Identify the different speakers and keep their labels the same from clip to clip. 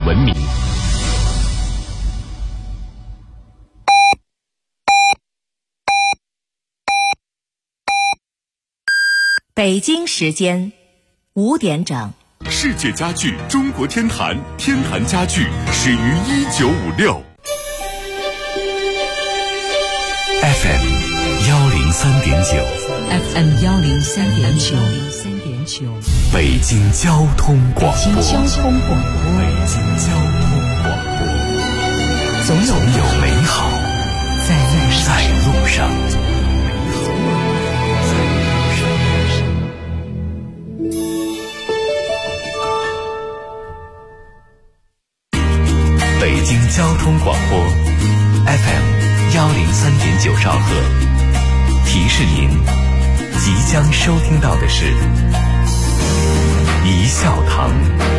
Speaker 1: 文明。
Speaker 2: 北京时间5点整。
Speaker 1: 世界家具中国天坛，天坛家具始于1956。FM 103.9
Speaker 2: FM 103.9，
Speaker 1: 北京交通广播。
Speaker 2: 北京交通广播，总有美好在路上。
Speaker 1: 北京交通广播 FM 103.9兆赫，提示您即将收听到的是一笑堂。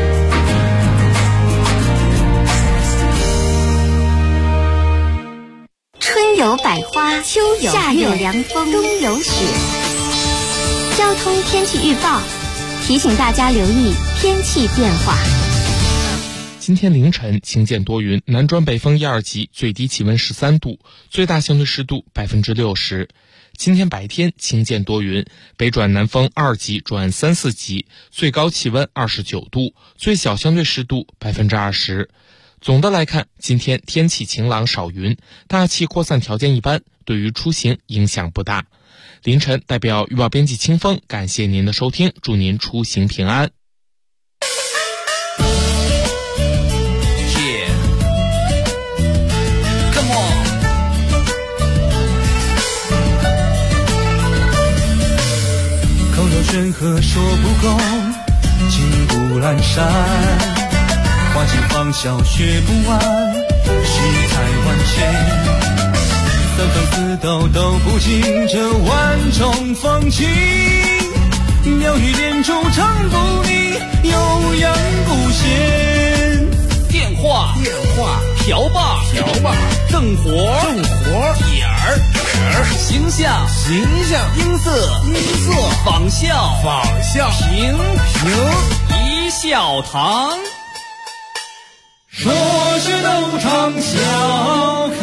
Speaker 3: 春有百花，秋有夏有凉风，冬有雪。交通天气预报提醒大家留意天气变化。
Speaker 4: 今天凌晨晴间多云，南转北风1、2级，最低气温13度，最大相对湿度60%。今天白天晴间多云，北转南风2级转3、4级，最高气温29度，最小相对湿度20%。总的来看，今天天气晴朗少云，大气扩散条件一般，对于出行影响不大。凌晨代表预报编辑清风，感谢您的收听，祝您出行平安。
Speaker 5: 任何说不够，情不阑珊，花尽芳笑学不完，世态万千，三分四斗都不尽这万种风情，妙语连珠唱不腻，悠扬不闲。
Speaker 6: 电话瓢把正活点儿形象音色仿效平一笑堂，
Speaker 5: 说是都唱笑开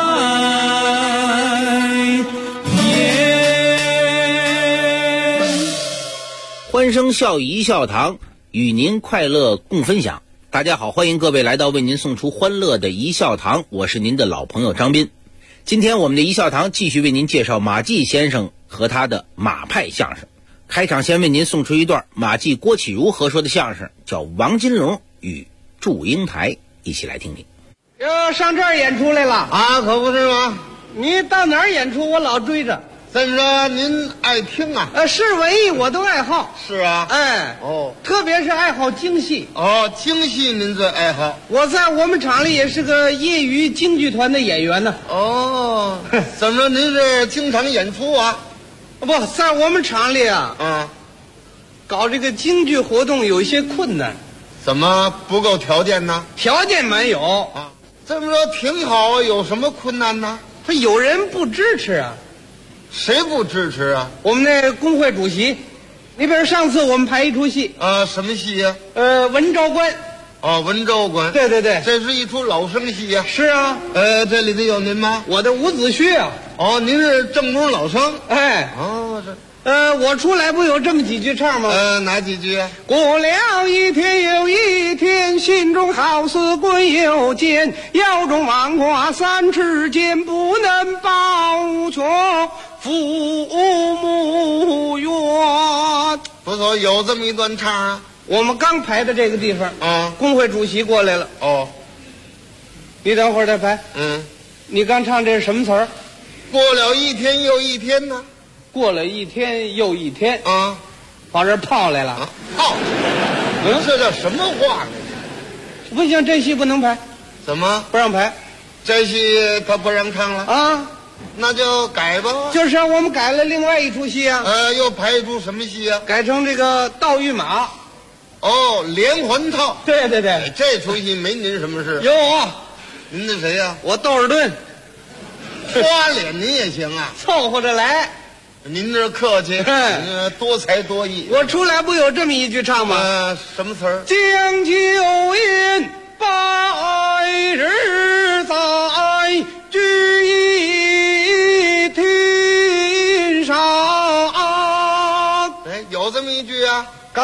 Speaker 5: 颜。
Speaker 7: 欢声笑语一笑堂，与您快乐共分享。大家好，欢迎各位来到为您送出欢乐的一笑堂，我是您的老朋友张斌。今天我们的一笑堂继续为您介绍马季先生和他的马派相声。开场先为您送出一段马季郭启儒合说的相声，叫《王金龙与祝英台》，一起来听听。
Speaker 8: 哟，上这儿演出来了
Speaker 9: 啊？可不是吗？
Speaker 8: 你到哪儿演出我老追着。
Speaker 9: 怎么着？您爱听啊？
Speaker 8: 是文艺我都爱好。
Speaker 9: 是啊。
Speaker 8: 哎，特别是爱好京戏。
Speaker 9: 京戏您最爱好。
Speaker 8: 我在我们厂里也是个业余京剧团的演员呢。
Speaker 9: 怎么着？您是经常演出啊？
Speaker 8: 不在我们厂里啊。搞这个京剧活动有一些困难。
Speaker 9: 怎么不够条件呢？
Speaker 8: 条件没有
Speaker 9: 啊。这么说挺好啊，有什么困难呢？
Speaker 8: 他有人不支持啊。
Speaker 9: 谁不支持啊？
Speaker 8: 我们那工会主席。你比如上次我们排一出戏
Speaker 9: 什么戏呀？
Speaker 8: 文昭关。
Speaker 9: 文昭关。
Speaker 8: 对，
Speaker 9: 这是一出老生戏呀。
Speaker 8: 是啊。
Speaker 9: 这里头有您吗？
Speaker 8: 我的伍子胥啊。
Speaker 9: 您是正宗老生。
Speaker 8: 哎。我出来不有这么几句唱吗？
Speaker 9: 哪几句啊？
Speaker 8: 过了一天又一天，心中好似滚又尖，腰中王挂3尺剑，不能保全父母冤。
Speaker 9: 不错，有这么一段唱啊。
Speaker 8: 我们刚排的这个地方工会主席过来了。你等会儿再排。你刚唱这是什么词儿？
Speaker 9: 过了一天又一天呢。
Speaker 8: 过了一天又一天往这泡来了。
Speaker 9: 泡？这叫什么话呢？
Speaker 8: 不行，这戏不能排。
Speaker 9: 怎么
Speaker 8: 不让排？
Speaker 9: 这戏他不让唱了那就改吧。
Speaker 8: 就是我们改了另外一出戏啊。
Speaker 9: 又排一出什么戏啊？
Speaker 8: 改成这个盗御马。
Speaker 9: 连环套。
Speaker 8: 对，
Speaker 9: 这出戏没您什么事。
Speaker 8: 有啊。
Speaker 9: 您那谁呀？
Speaker 8: 我窦尔顿。
Speaker 9: 花脸您也行啊。
Speaker 8: 凑合着来。
Speaker 9: 您这客气，多才多艺。
Speaker 8: 我出来不有这么一句唱吗？
Speaker 9: 什么词儿？
Speaker 8: 将酒言，把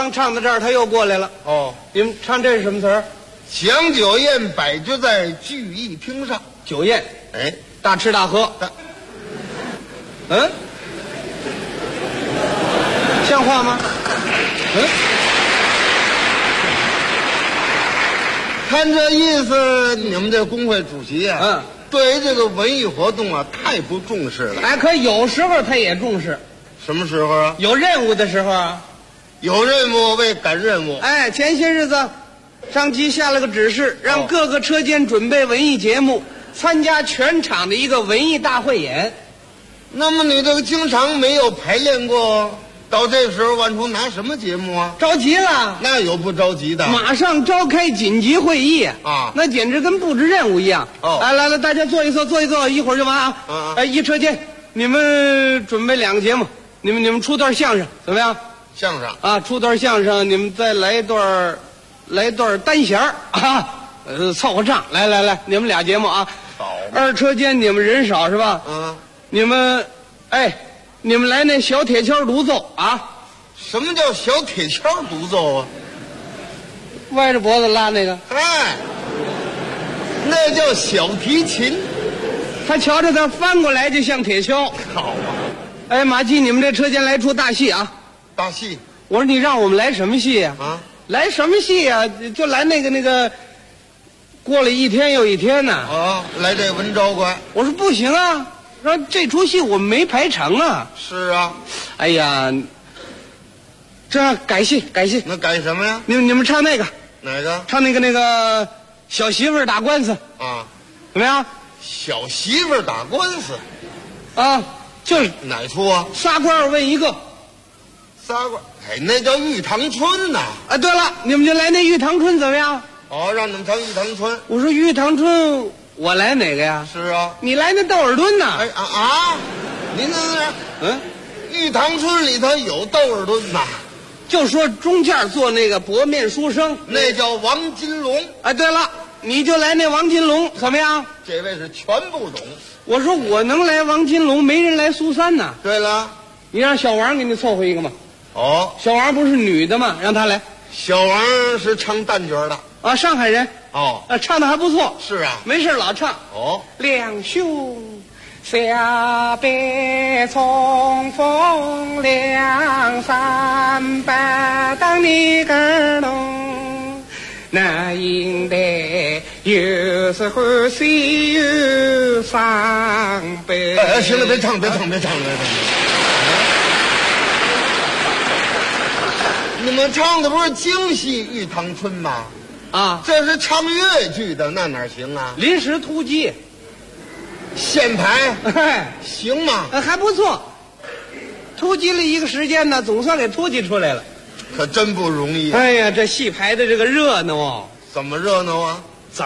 Speaker 8: 刚唱到这儿，他又过来了。
Speaker 9: 哦，
Speaker 8: 你们唱这是什么词儿？
Speaker 9: 享酒宴，摆酒在聚义厅上。
Speaker 8: 酒宴，
Speaker 9: 哎，
Speaker 8: 大吃大喝。嗯，像话吗？
Speaker 9: 看这意思，你们这工会主席啊，对于这个文艺活动啊，太不重视了。
Speaker 8: 哎，可有时候他也重视。
Speaker 9: 什么时候啊？
Speaker 8: 有任务的时候啊。
Speaker 9: 有任务为赶任务。
Speaker 8: 哎，前些日子，上级下了个指示，让各个车间准备文艺节目，参加全场的一个文艺大汇演。
Speaker 9: 那么你这个经常没有排练过，到这时候往出拿什么节目啊？
Speaker 8: 着急了。
Speaker 9: 那有不着急的？
Speaker 8: 马上召开紧急会议
Speaker 9: 啊！
Speaker 8: 那简直跟布置任务一样。
Speaker 9: 哦，
Speaker 8: 来，大家坐一坐，一会儿就完啊。哎，一车间，你们准备2个节目，你们出段相声怎么样？
Speaker 9: 相声
Speaker 8: 啊，出段相声，你们再来一段单弦儿啊，凑合唱。来，你们俩节目啊。
Speaker 9: 好。
Speaker 8: 2车间你们人少是吧？你们来那小铁锹独奏啊。
Speaker 9: 什么叫小铁锹独奏啊？
Speaker 8: 歪着脖子拉那个。
Speaker 9: 哎，那叫小提琴。
Speaker 8: 他瞧着他翻过来就像铁锹。
Speaker 9: 好啊。
Speaker 8: 哎，马季，你们这车间来出大戏啊。
Speaker 9: 大戏？
Speaker 8: 我说你让我们来什么戏呀？来什么戏呀？就来那个，过了一天又一天呢。
Speaker 9: 来这文昭关。
Speaker 8: 我说不行啊，说这出戏我们没排成啊。
Speaker 9: 是啊。
Speaker 8: 哎呀，这样改戏。
Speaker 9: 那改什么呀？
Speaker 8: 你们唱那个。
Speaker 9: 哪个？
Speaker 8: 唱那个小媳妇儿打官司
Speaker 9: 啊？
Speaker 8: 怎么样？
Speaker 9: 小媳妇儿打官司
Speaker 8: 啊？就是
Speaker 9: 哪出啊？
Speaker 8: 仨官儿问一个。
Speaker 9: 仨官，哎，那叫玉堂春呐。
Speaker 8: 啊，对了，你们就来那玉堂春怎么样？
Speaker 9: 让你们唱玉堂春。
Speaker 8: 我说玉堂春，我来哪个呀？
Speaker 9: 是啊，
Speaker 8: 你来那窦尔敦呐。
Speaker 9: 您那玉堂春里头有窦尔敦呐。
Speaker 8: 就说中间做那个薄面书生，
Speaker 9: 那叫王金龙。
Speaker 8: 哎，对了，你就来那王金龙怎么样？
Speaker 9: 这位是全不懂。
Speaker 8: 我说我能来王金龙，没人来苏三呐。
Speaker 9: 对了，
Speaker 8: 你让小王给你凑合一个嘛。小王不是女的吗？让她来。
Speaker 9: 小王是唱旦角的
Speaker 8: 啊，上海人。唱的还不错。
Speaker 9: 是啊，
Speaker 8: 没事老唱。两兄下北冲锋两三百当你个龙，那应得有时欢喜有伤悲。
Speaker 9: 行了，别唱了。你们唱的不是京戏《玉堂春》吗？这是唱越剧的，那哪行啊？
Speaker 8: 临时突击，
Speaker 9: 现排，行吗？
Speaker 8: 还不错。突击了一个时间呢，总算给突击出来了。
Speaker 9: 可真不容易。
Speaker 8: 哎呀，这戏排的这个热闹啊！
Speaker 9: 怎么热闹啊？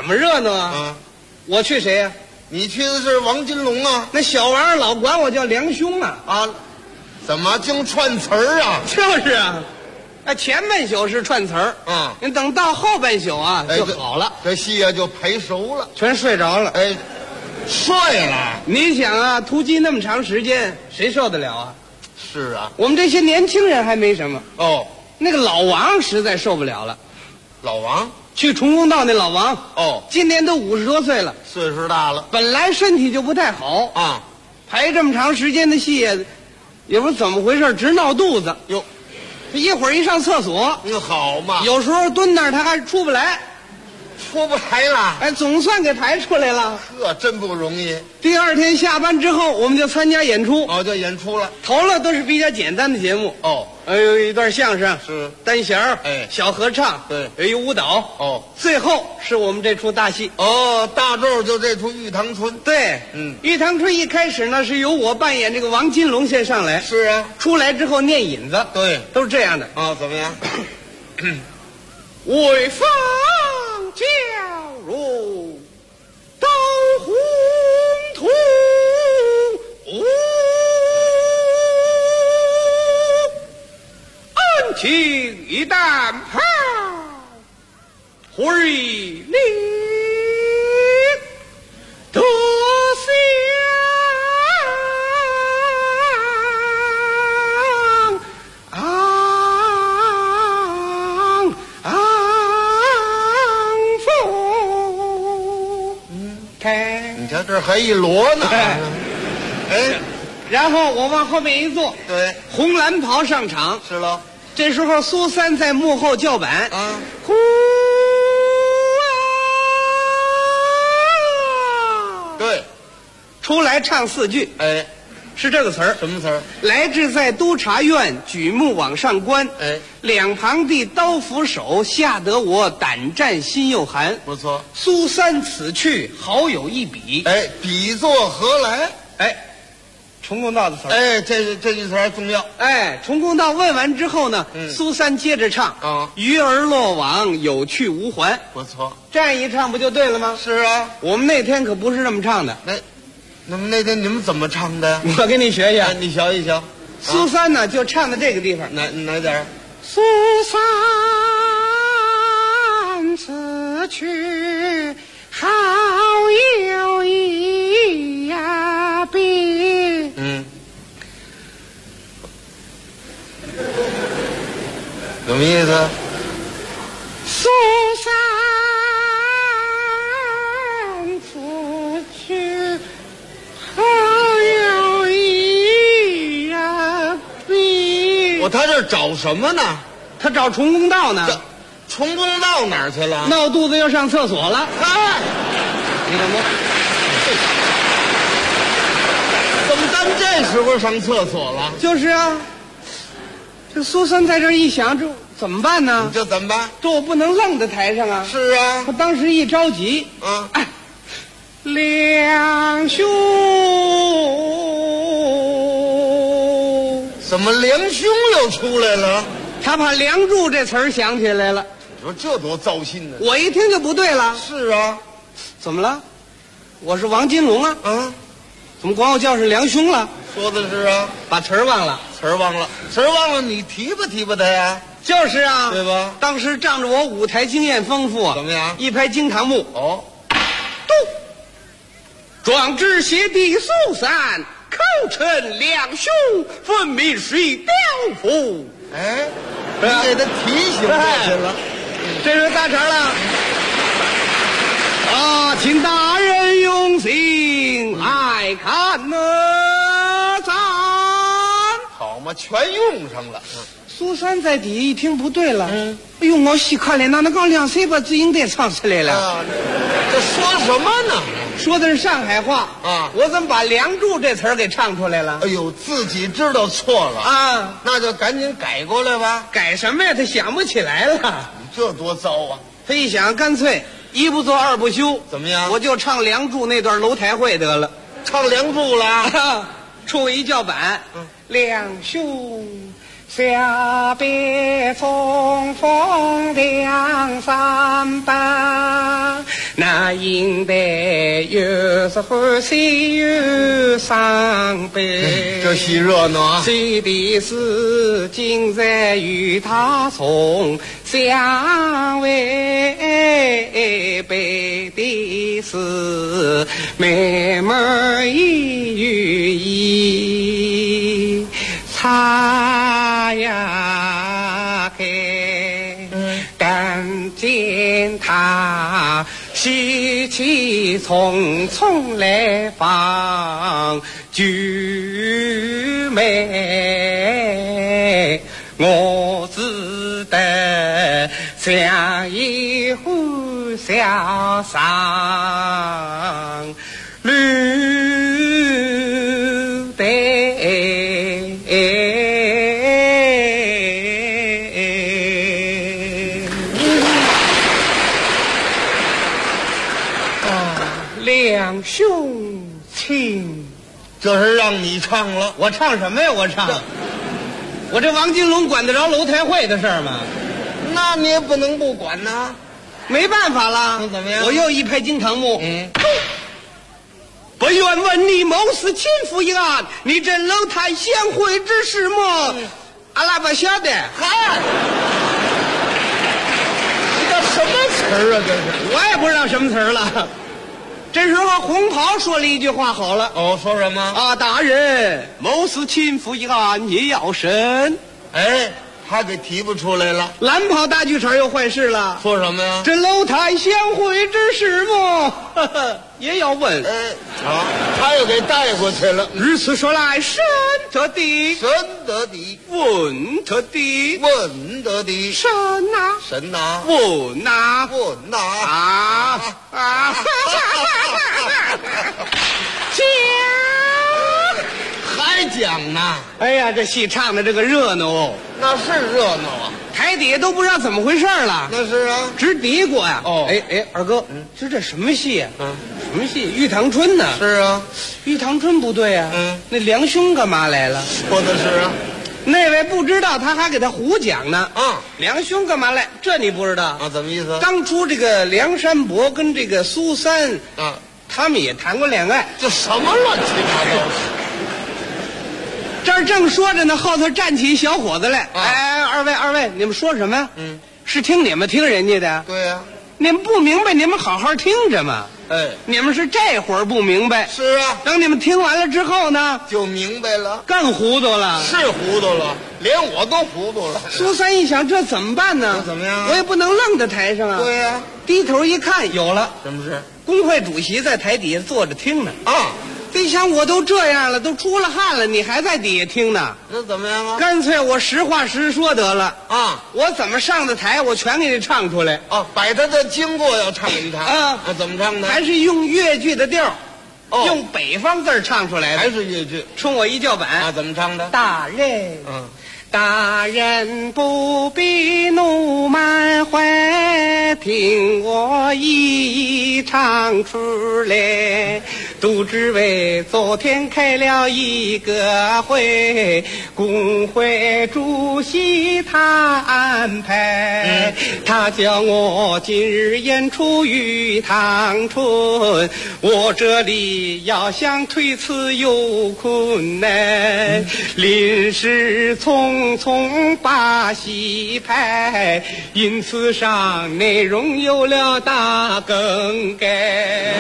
Speaker 8: 我去谁呀？
Speaker 9: 你去的是王金龙啊。
Speaker 8: 那小王老管我叫梁兄啊。
Speaker 9: 怎么净串词儿啊？
Speaker 8: 就是啊。前半宿是串词儿，您等到后半宿啊就好了，
Speaker 9: 这戏啊就排熟了，
Speaker 8: 全睡着了。
Speaker 9: 睡了。
Speaker 8: 你想啊，突击那么长时间，谁受得了啊？
Speaker 9: 是啊，
Speaker 8: 我们这些年轻人还没什么。那个老王实在受不了了。
Speaker 9: 老王
Speaker 8: 去崇公道那老王，今年都50多岁了，
Speaker 9: 岁数大了，
Speaker 8: 本来身体就不太好排这么长时间的戏，也不知怎么回事，直闹肚子。一会儿一上厕所，
Speaker 9: 好嘛，
Speaker 8: 有时候蹲那儿他还出不来了。总算给排出来了。
Speaker 9: 真不容易。
Speaker 8: 第二天下班之后，我们就参加演出。
Speaker 9: 就演出了。
Speaker 8: 头了都是比较简单的节目。有一段相声，
Speaker 9: 是
Speaker 8: 单弦儿，小合唱，
Speaker 9: 对，
Speaker 8: 有一舞蹈。最后是我们这出大戏。
Speaker 9: 大咒就这出《玉堂春》。
Speaker 8: 对，玉堂春一开始呢是由我扮演这个王金龙先上来。
Speaker 9: 是啊，
Speaker 8: 出来之后念引子。
Speaker 9: 对，
Speaker 8: 都是这样的。
Speaker 9: 怎么样？
Speaker 8: 为方教入到红土，恩情一旦抛，回礼得相开。
Speaker 9: 你瞧这还一摞呢。哎，
Speaker 8: 然后我往后面一坐，
Speaker 9: 对，
Speaker 8: 红蓝袍上场。
Speaker 9: 是喽。
Speaker 8: 这时候苏三在幕后叫板
Speaker 9: 啊，
Speaker 8: 呼啊，
Speaker 9: 对，
Speaker 8: 出来唱4句。
Speaker 9: 哎，
Speaker 8: 是这个词儿。
Speaker 9: 什么词儿？
Speaker 8: 来至在督察院，举目往上观。
Speaker 9: 哎，
Speaker 8: 两旁的刀斧手，吓得我胆战心又寒。
Speaker 9: 不错。
Speaker 8: 苏三此去，好有一比。
Speaker 9: 哎，比作何来？
Speaker 8: 哎，重公道的词儿。
Speaker 9: 哎，这句词儿重要。
Speaker 8: 哎，重公道问完之后呢，
Speaker 9: 嗯
Speaker 8: 苏三接着唱
Speaker 9: 啊，
Speaker 8: 鱼儿落网，有去无还。
Speaker 9: 不错。
Speaker 8: 这样一唱不就对了吗？
Speaker 9: 是啊。
Speaker 8: 我们那天可不是这么唱的。
Speaker 9: 那么那天你们怎么唱的呀？
Speaker 8: 我给你学学。
Speaker 9: 哎，你瞧一瞧。
Speaker 8: 苏三呢，就唱到这个地方。
Speaker 9: 哪点儿？
Speaker 8: 苏三此去，好有一比。
Speaker 9: 嗯。什么意思？
Speaker 8: 苏三此去，好有一比。
Speaker 9: 他这找什么呢？
Speaker 8: 他找重公道呢。
Speaker 9: 重公道哪儿去了？
Speaker 8: 闹肚子要上厕所了。
Speaker 9: 哎，
Speaker 8: 你看我，
Speaker 9: 怎么咱这时候上厕所了？
Speaker 8: 就是啊。这苏三在这一想，这怎么办呢？
Speaker 9: 你这怎么办？
Speaker 8: 这我不能愣在台上啊！
Speaker 9: 是啊，
Speaker 8: 他当时一着急，哎，两兄，
Speaker 9: 怎么梁兄又出来了？
Speaker 8: 他把梁祝这词儿想起来了。
Speaker 9: 你说这多糟心呢！
Speaker 8: 我一听就不对了。
Speaker 9: 是啊，
Speaker 8: 怎么了？我是王金龙啊！
Speaker 9: 啊，
Speaker 8: 怎么管我叫是梁兄了？
Speaker 9: 说的是啊，
Speaker 8: 把词儿忘了。
Speaker 9: 词儿忘了，词儿忘了，你提拔提拔他呀？
Speaker 8: 就是啊，
Speaker 9: 对吧？
Speaker 8: 当时仗着我舞台经验丰富啊，
Speaker 9: 怎么样？
Speaker 8: 一拍惊堂木，
Speaker 9: 哦，
Speaker 8: 嘟，壮志协地苏三，口称两兄，分明是一刁妇。
Speaker 9: 哎，你给他提醒过去了。
Speaker 8: 这是大茬了。啊，请大人用心来看呐，咱
Speaker 9: 好嘛，全用上了。
Speaker 8: 苏三在底下一听不对了，哎呦，我细看了，那刚两岁把自己得唱出来了。
Speaker 9: 啊，这说什么呢？
Speaker 8: 说的是上海话
Speaker 9: 啊，
Speaker 8: 我怎么把梁祝这词儿给唱出来了？
Speaker 9: 哎呦，自己知道错了
Speaker 8: 啊，
Speaker 9: 那就赶紧改过来吧。
Speaker 8: 改什么呀？他想不起来了。
Speaker 9: 这多糟啊！
Speaker 8: 他一想，干脆一不做二不休，
Speaker 9: 怎么样？
Speaker 8: 我就唱梁祝那段楼台会得了。
Speaker 9: 唱梁祝了，
Speaker 8: 处一叫板，两兄下别匆匆两三班，那应得有时欢喜有伤悲。
Speaker 9: 这戏热闹啊！
Speaker 8: 谁的事今在与他从相违背的是妹妹一语一擦呀开，但见他喜气匆匆来访九妹，我只得像一壶小上绿杯。两兄亲，
Speaker 9: 这是让你唱了，
Speaker 8: 我唱什么呀？我唱，我这王金龙管得着楼台会的事儿吗？
Speaker 9: 那你也不能不管呐，
Speaker 8: 没办法了。
Speaker 9: 怎么样？
Speaker 8: 我又一拍惊堂木，不愿问你谋私亲夫一案，你这楼台相会之事么？阿拉不晓得。
Speaker 9: 嗨，这什么词儿啊？这是，
Speaker 8: 我也不知道什么词儿了。这时候红袍说了一句话好了。
Speaker 9: 哦，说什么？
Speaker 8: 啊，大人，谋私亲夫一案也要审。
Speaker 9: 哎， 还给提拔出来了。
Speaker 8: 蓝袍大剧场又坏事了。
Speaker 9: 说什么呀？
Speaker 8: 这楼台相会之事么？也要问。
Speaker 9: 他又给带过去了。
Speaker 8: 如此说来，深得的，
Speaker 9: 深得的，
Speaker 8: 稳得的，
Speaker 9: 稳得的，
Speaker 8: 深呐，
Speaker 9: 深呐，
Speaker 8: 稳呐，
Speaker 9: 稳呐，
Speaker 8: 讲
Speaker 9: 还讲呢？
Speaker 8: 哎呀，这戏唱的这个热闹哦，
Speaker 9: 那是热闹啊，
Speaker 8: 台底下都不知道怎么回事了。
Speaker 9: 那是啊，
Speaker 8: 直嘀咕呀。
Speaker 9: 哦，
Speaker 8: 哎，二哥，这什么戏呀？什么戏？玉堂春呢？
Speaker 9: 是啊，
Speaker 8: 玉堂春不对啊。那梁兄干嘛来了？
Speaker 9: 说的是啊。
Speaker 8: 那位不知道，他还给他胡讲呢。梁兄干嘛来？这你不知道
Speaker 9: 啊？怎么意思？
Speaker 8: 当初这个梁山伯跟这个苏三他们也谈过恋爱。
Speaker 9: 这什么乱七八糟的？
Speaker 8: 这儿正说着呢，后头站起一小伙子来。哎，二位，你们说什么呀？是听你们听人家的？
Speaker 9: 对呀。
Speaker 8: 你们不明白，你们好好听着嘛。你们是这会儿不明白。
Speaker 9: 是啊。
Speaker 8: 等你们听完了之后呢，
Speaker 9: 就明白了，
Speaker 8: 更糊涂了。
Speaker 9: 是糊涂了，连我都糊涂了。
Speaker 8: 苏三一想，这怎么办呢？
Speaker 9: 怎么样？
Speaker 8: 我也不能愣在台上啊。
Speaker 9: 对呀。
Speaker 8: 低头一看，有了。
Speaker 9: 什么事？
Speaker 8: 工会主席在台底下坐着听呢。这想我都这样了，都出了汗了，你还在底下听呢？
Speaker 9: 那怎么样啊？
Speaker 8: 干脆我实话实说得了我怎么上的台，我全给你唱出来
Speaker 9: 把他的经过要唱给你看怎么唱的？
Speaker 8: 还是用越剧的调用北方字唱出来的，
Speaker 9: 还是越剧？
Speaker 8: 冲我一叫板
Speaker 9: 怎么唱的？
Speaker 8: 大人大人不必怒满怀，听我一一唱出来。都只为昨天开了一个会，工会主席他安排，他叫我今日演出玉堂春，我这里要想推辞有困难，临时匆匆把戏排，因此上内容有了大更改。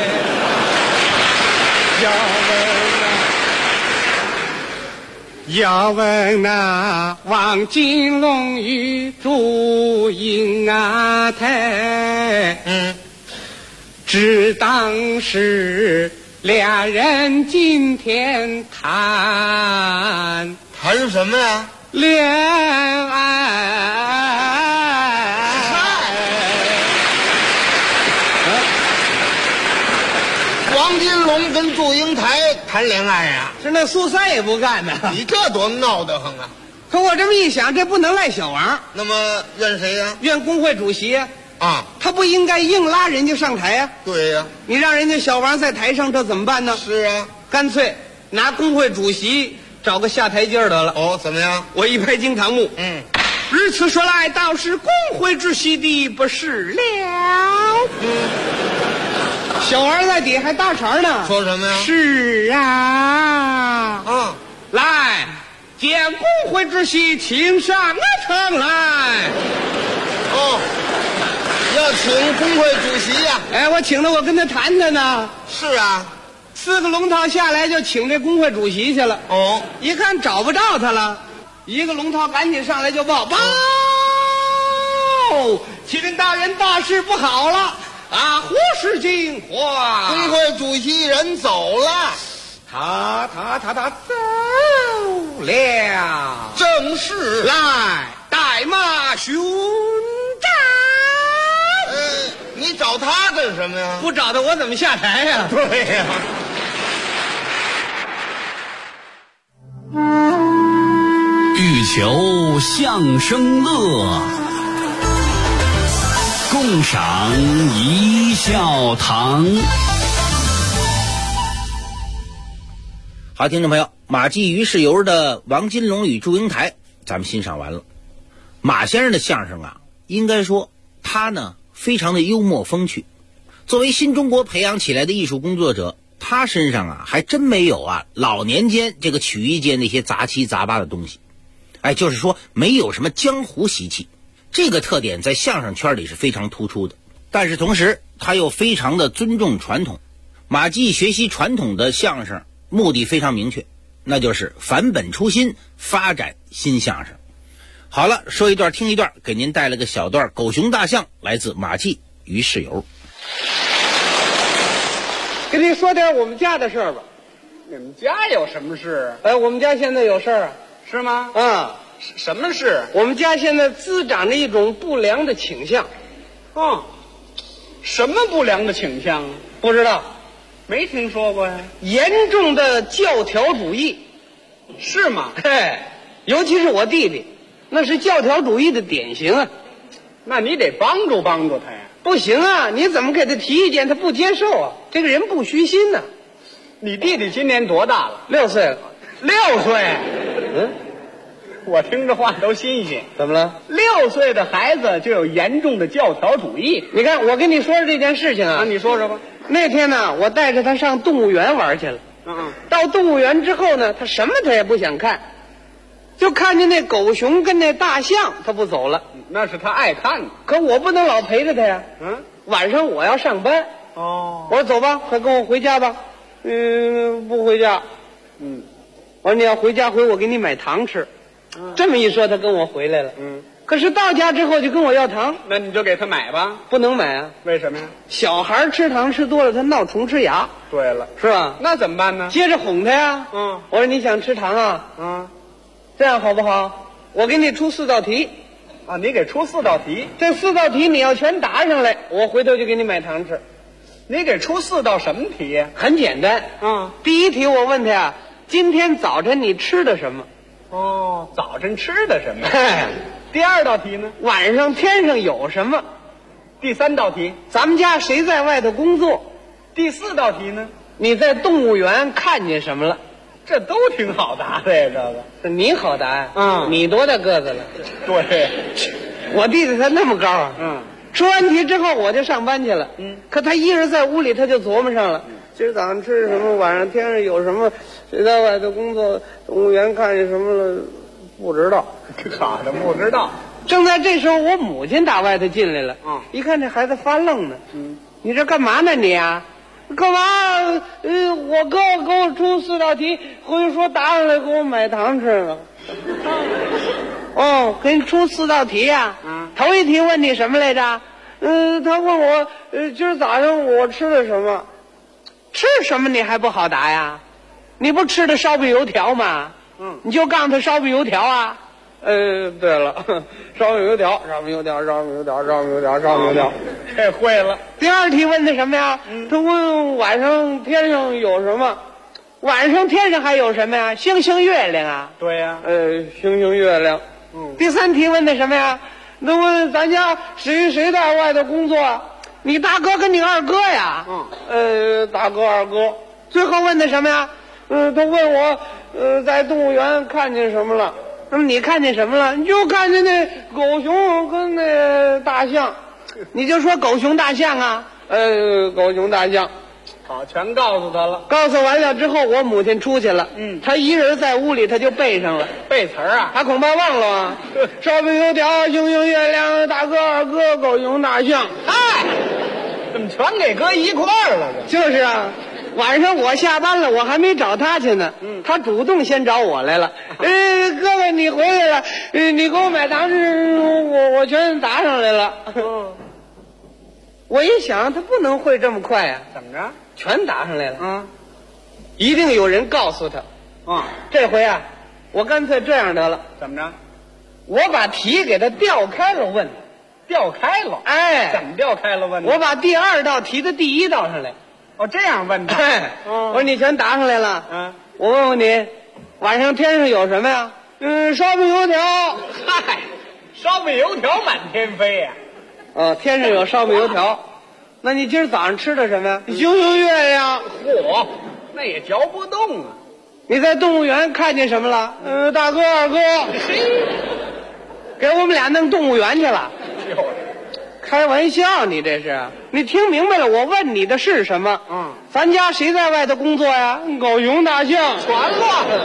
Speaker 8: 要问那王金龙与祝英台，只当是俩人今天谈
Speaker 9: 什么呀？
Speaker 8: 恋爱。
Speaker 9: 王金龙跟祝英台谈恋爱呀？
Speaker 8: 是那苏三也不干呢。
Speaker 9: 你这多闹得慌啊！
Speaker 8: 可我这么一想，这不能赖小王。
Speaker 9: 那么怨谁呀？
Speaker 8: 怨工会主席他不应该硬拉人家上台呀。
Speaker 9: 对呀。
Speaker 8: 你让人家小王在台上，这怎么办呢？
Speaker 9: 是啊。
Speaker 8: 干脆拿工会主席找个下台阶得了。
Speaker 9: 怎么样？
Speaker 8: 我一拍惊堂木。如此说来，倒是工会主席的不是了。小王在底下还搭茬呢。
Speaker 9: 说什么呀？
Speaker 8: 是啊。来，见工会主席请上城来。
Speaker 9: 要请工会主席呀？
Speaker 8: 我请他，我跟他谈谈呢。
Speaker 9: 是啊。
Speaker 8: 4个龙套下来就请这工会主席去了。一看找不着他了，一个龙套赶紧上来就报：启禀大人，大事不好了！胡世金花，
Speaker 9: 工会主席人走了。
Speaker 8: 他走了。
Speaker 9: 正是。
Speaker 8: 来，带马巡战。
Speaker 9: 你找他干什么呀？
Speaker 8: 不找他我怎么下台呀？
Speaker 9: 对呀。
Speaker 6: 欲求相声乐，共赏一笑堂。
Speaker 7: 好，听众朋友，马季于世游的王金龙与祝英台，咱们欣赏完了。马先生的相声应该说他呢非常的幽默风趣。作为新中国培养起来的艺术工作者，他身上还真没有老年间这个曲艺界那些杂七杂八的东西。 就是说没有什么江湖习气，这个特点在相声圈里是非常突出的。但是同时他又非常的尊重传统。马季学习传统的相声目的非常明确，那就是返本初心，发展新相声。 好了，说一段听一段，给您带来个小段狗熊大象，来自马季于世友。
Speaker 8: 跟您说点我们家的事儿吧。
Speaker 10: 你们家有什么事？
Speaker 8: 我们家现在有事儿啊。
Speaker 10: 是吗？
Speaker 8: 啊，
Speaker 10: 什么事？
Speaker 8: 我们家现在滋长着一种不良的倾向。
Speaker 10: 什么不良的倾向啊？
Speaker 8: 不知道，
Speaker 10: 没听说过呀。
Speaker 8: 严重的教条主义。
Speaker 10: 是吗？
Speaker 8: 尤其是我弟弟，那是教条主义的典型啊。
Speaker 10: 那你得帮助帮助他呀。
Speaker 8: 不行啊，你怎么给他提意见他不接受啊？这个人不虚心啊。
Speaker 10: 你弟弟今年多大了
Speaker 8: ？6岁了。
Speaker 10: 6岁？我听这话都新鲜。
Speaker 8: 怎么了
Speaker 10: ？6岁的孩子就有严重的教条主义？
Speaker 8: 你看，我跟你说这件事情啊。
Speaker 10: 你说说吧。
Speaker 8: 那天呢，我带着他上动物园玩去了。到动物园之后呢，他什么他也不想看，就看见那狗熊跟那大象，他不走了。
Speaker 10: 那是他爱看的，
Speaker 8: 可我不能老陪着他呀。晚上我要上班。我说走吧，快跟我回家吧。不回家。我说你要回家回我给你买糖吃。这么一说，他跟我回来了。可是到家之后就跟我要糖。
Speaker 10: 那你就给他买吧。
Speaker 8: 不能买啊。
Speaker 10: 为什么呀？
Speaker 8: 小孩吃糖吃多了，他闹虫吃牙。
Speaker 10: 对了，
Speaker 8: 是吧？
Speaker 10: 那怎么办呢？
Speaker 8: 接着哄他呀。我说你想吃糖啊？这样好不好？我给你出4道题。
Speaker 10: 你给出4道题。
Speaker 8: 这4道题你要全答上来，我回头就给你买糖吃。
Speaker 10: 你给出4道什么题呀？
Speaker 8: 很简单。第一题我问他呀，今天早晨你吃的什么？
Speaker 10: 早晨吃的什么？第2道题呢？
Speaker 8: 晚上天上有什么？
Speaker 10: 第3道题，
Speaker 8: 咱们家谁在外头工作？
Speaker 10: 第4道题呢？
Speaker 8: 你在动物园看见什么了？
Speaker 10: 这都挺好答的呀，这个。
Speaker 8: 你好答呀？你多大个子了？
Speaker 10: 对，
Speaker 8: 我弟弟他那么高啊。出完题之后我就上班去了。可他一人在屋里他就琢磨上了。今儿早上吃什么？晚上天上有什么？谁在外头工作？动物园看见什么了？不知道。
Speaker 10: 好的，不知道。
Speaker 8: 正在这时候，我母亲打外头进来了。一看这孩子发愣呢。你这干嘛呢你啊？干嘛？我哥给我出4道题，回去说答上来给我买糖吃呢。给你出4道题呀。头一题问你什么来着？他问我，今儿早上我吃了什么？吃什么你还不好答呀？你不吃的烧饼油条吗？你就告诉他烧饼油条啊。对了，烧饼油条，烧饼油条，烧饼油条，烧饼油条，烧饼油条，
Speaker 10: 这会了。
Speaker 8: 第2题问的什么呀？他问晚上天上有什么？晚上天上还有什么呀？星星月亮啊。
Speaker 10: 对呀。
Speaker 8: 星星月亮。第3题问的什么呀？他问咱家谁在外头工作？你大哥跟你二哥呀？大哥二哥。最后问的什么呀？他问我在动物园看见什么了？那么你看见什么了？你就看见那狗熊跟那大象，你就说狗熊大象啊。狗熊大象。
Speaker 10: 好，全告诉他了。
Speaker 8: 告诉完了之后，我母亲出去了。他一人在屋里，他就背上了。
Speaker 10: 背词儿啊？
Speaker 8: 他恐怕忘了啊。烧饼油条，星星月亮，大哥二哥，狗熊大象。
Speaker 10: 怎么全给搁一块儿了？
Speaker 8: 就是啊。晚上我下班了，我还没找他去呢。他主动先找我来了。哥哥你回来了，你给我买糖吃，我全答上来了。我一想，他不能会这么快呀。
Speaker 10: 怎么着？
Speaker 8: 全答上来了。一定有人告诉他。这回啊，我干脆这样得了。
Speaker 10: 怎么着？
Speaker 8: 我把题给他调开了问。
Speaker 10: 调开了？怎么调开了问？
Speaker 8: 我把第2道题的第1道上来。
Speaker 10: 这样问他。
Speaker 8: 我说你全答上来了。我问问你，晚上天上有什么呀？烧饼油条。
Speaker 10: 烧饼油条满天飞呀。
Speaker 8: 天上有烧饼油条。那你今儿早上吃的什么呀？星星月亮。
Speaker 10: 嚯，那也嚼不动啊。
Speaker 8: 你在动物园看见什么了？大哥二哥。给我们俩弄动物园去了。开玩笑，你这是？你听明白了？我问你的是什么？咱家谁在外头工作呀？狗熊大象。
Speaker 10: 全乱了。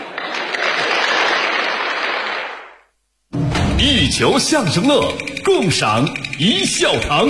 Speaker 1: 一球相声乐，共赏一笑堂。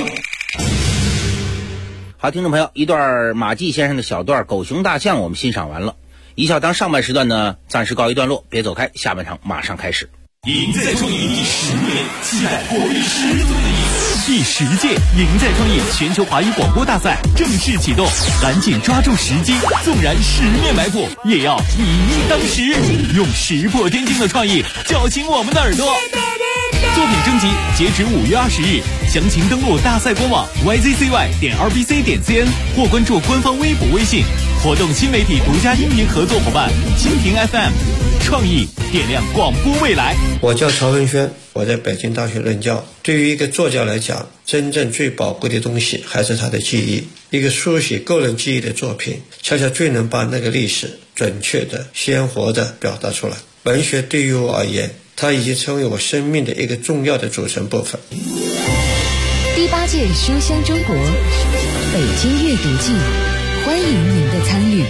Speaker 7: 好，听众朋友，一段马季先生的小段狗熊大象我们欣赏完了。一笑堂上半时段呢暂时告一段落，别走开，下半场马上开始。
Speaker 1: 赢在创意第10年，期待活力十足的你。第10届赢在创意全球华语广播大赛正式启动，赶紧抓住时机，纵然10面埋伏，也要以一当十，用石破天惊的创意叫醒我们的耳朵。作品征集截止5月20日，详情登录大赛官网 yzcy.rbc.cn 或关注官方微博微信。活动新媒体独家音频合作伙伴蜻蜓 FM， 创意点亮广播未来。
Speaker 11: 我叫曹文轩，我在北京大学任教。对于一个作家来讲，真正最宝贵的东西还是他的记忆。一个书写个人记忆的作品，恰恰最能把那个历史准确的、鲜活的表达出来。文学对于我而言，它已经成为我生命的一个重要的组成部分。
Speaker 2: 第8届书香中国北京阅读季，欢迎您的参与。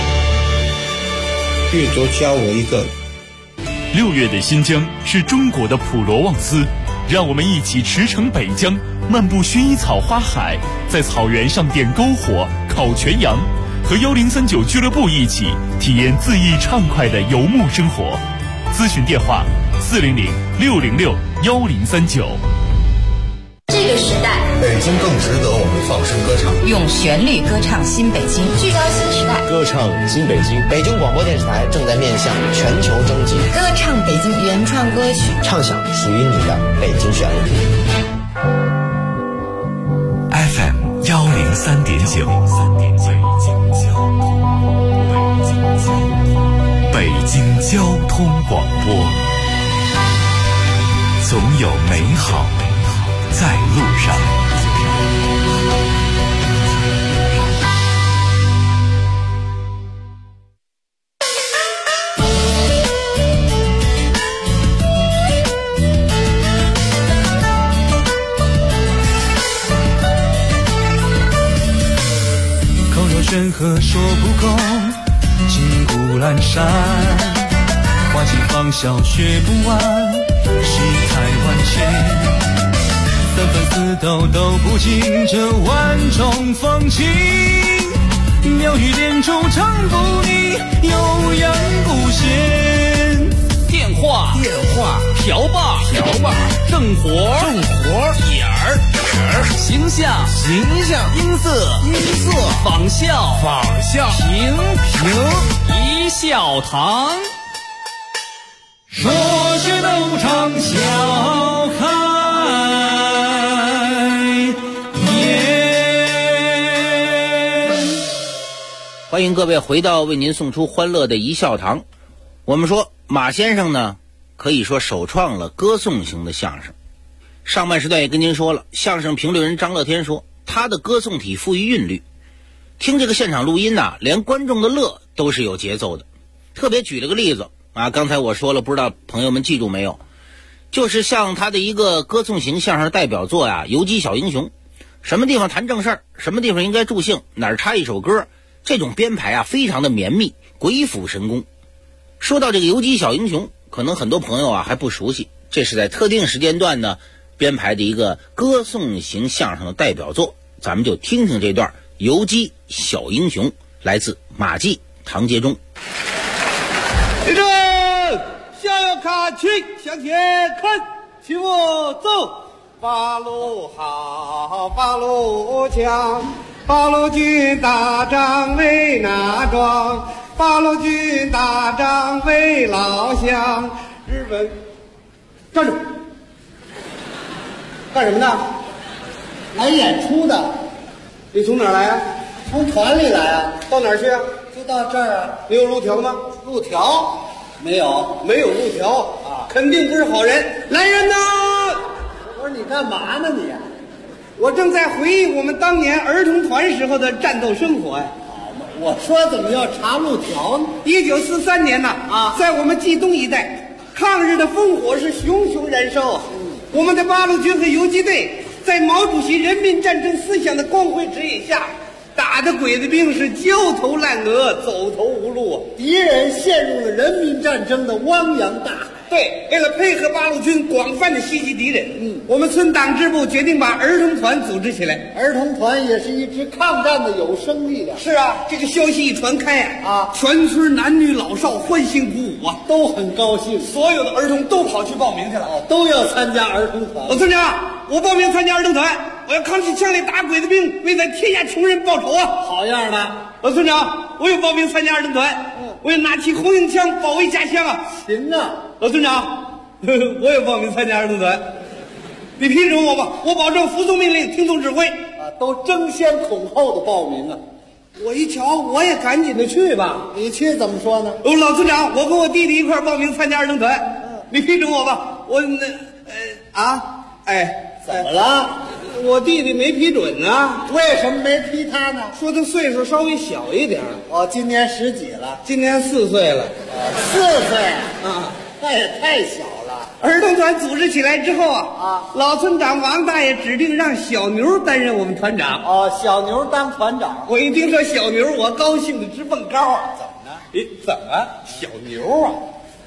Speaker 11: 阅读教我一个。
Speaker 1: 6月的新疆是中国的普罗旺斯，让我们一起驰骋北疆，漫步薰衣草花海，在草原上点篝火、烤全羊，和1039俱乐部一起体验恣意畅快的游牧生活。咨询电话400-606-1039。
Speaker 12: 这个时代，
Speaker 13: 北京更值得我们放声歌唱，
Speaker 12: 用旋律歌唱新北京，聚焦新时代，
Speaker 14: 歌唱新北京。北京广播电视台正在面向全球征集，
Speaker 12: 歌唱北京原创歌曲，
Speaker 14: 唱响属于你的北京旋律。
Speaker 1: FM 103.9，北京交通广播，总有美好在路上。
Speaker 5: 口若悬河说不够，金谷阑珊，花期芳笑学不完，世态万千。三分四斗都不尽这万种风情，妙语连珠唱不腻，悠扬不闲。
Speaker 6: 电话瓢把正活眼儿形象音色仿效平一笑堂，
Speaker 5: 说学逗唱笑开。
Speaker 7: 欢迎各位回到为您送出欢乐的一笑堂。我们说马先生呢，可以说首创了歌颂型的相声。上半时段也跟您说了，相声评论人张乐天说，他的歌颂体富于韵律，听这个现场录音呐，连观众的乐都是有节奏的。特别举了个例子啊，刚才我说了，不知道朋友们记住没有，就是像他的一个歌颂型相声代表作呀，《游击小英雄》，什么地方谈正事儿，什么地方应该助兴，哪儿插一首歌，这种编排啊非常的绵密，鬼斧神工。说到这个游击小英雄，可能很多朋友啊还不熟悉，这是在特定时间段呢编排的一个歌颂型相声的代表作，咱们就听听这段游击小英雄，来自马季、唐杰忠。
Speaker 8: 立正，向右看齐，向前看，齐我走。八路好，八路强，八路军打仗为哪桩？八路军打仗为老乡。日本，站住！干什么呢？来演出的。你从哪儿来啊？从团里来啊。到哪儿去啊？就到这儿啊。你有路条吗？路条没有，没有路条啊，肯定不是好人。来人呐！我说你干嘛呢你？我正在回忆我们当年儿童团时候的战斗生活呀。我说怎么要查路条呢？1943年呐在我们冀东一带，抗日的烽火是熊熊燃烧啊。我们的八路军和游击队在毛主席人民战争思想的光辉指引下，打的鬼子兵是焦头烂额，走投无路啊！敌人陷入了人民战争的汪洋大海。 对，为了配合八路军广泛的袭击敌人，我们村党支部决定把儿童团组织起来。
Speaker 9: 儿童团也是一支抗战的有生力量。
Speaker 8: 是啊，这个消息一传开啊，全村男女老少欢欣鼓舞啊，
Speaker 9: 都很高兴，
Speaker 8: 所有的儿童都跑去报名去了，
Speaker 9: 都要参加儿童团。
Speaker 8: 老村长，我报名参加儿童团，我要扛起枪来打鬼子兵，为咱天下穷人报仇啊！
Speaker 9: 好样的，
Speaker 8: 老村长，我也报名参加儿童团，我要拿起红缨枪保卫家乡啊！
Speaker 9: 行啊，
Speaker 8: 老村长，我也报名参加儿童团，你批准我吧，我保证服从命令，听从指挥。
Speaker 9: 都争先恐后的报名啊！
Speaker 8: 我一瞧，我也赶紧的去吧。
Speaker 9: 你去怎么说呢？
Speaker 8: 老村长，我跟我弟弟一块报名参加儿童团，你批准我吧。我
Speaker 9: 怎么了？
Speaker 8: 我弟弟没批准呢。
Speaker 9: 为什么没批他呢？
Speaker 8: 说他岁数稍微小一点。
Speaker 9: 今年10几了？
Speaker 8: 今年4岁了。
Speaker 9: 4岁啊，那也太小了。
Speaker 8: 儿童团组织起来之后老村长王大爷指定让小牛担任我们团长。
Speaker 9: 小牛当团长。
Speaker 8: 我一听说小牛，我高兴的直蹦高啊！
Speaker 9: 怎么呢？
Speaker 8: 怎么？小牛啊？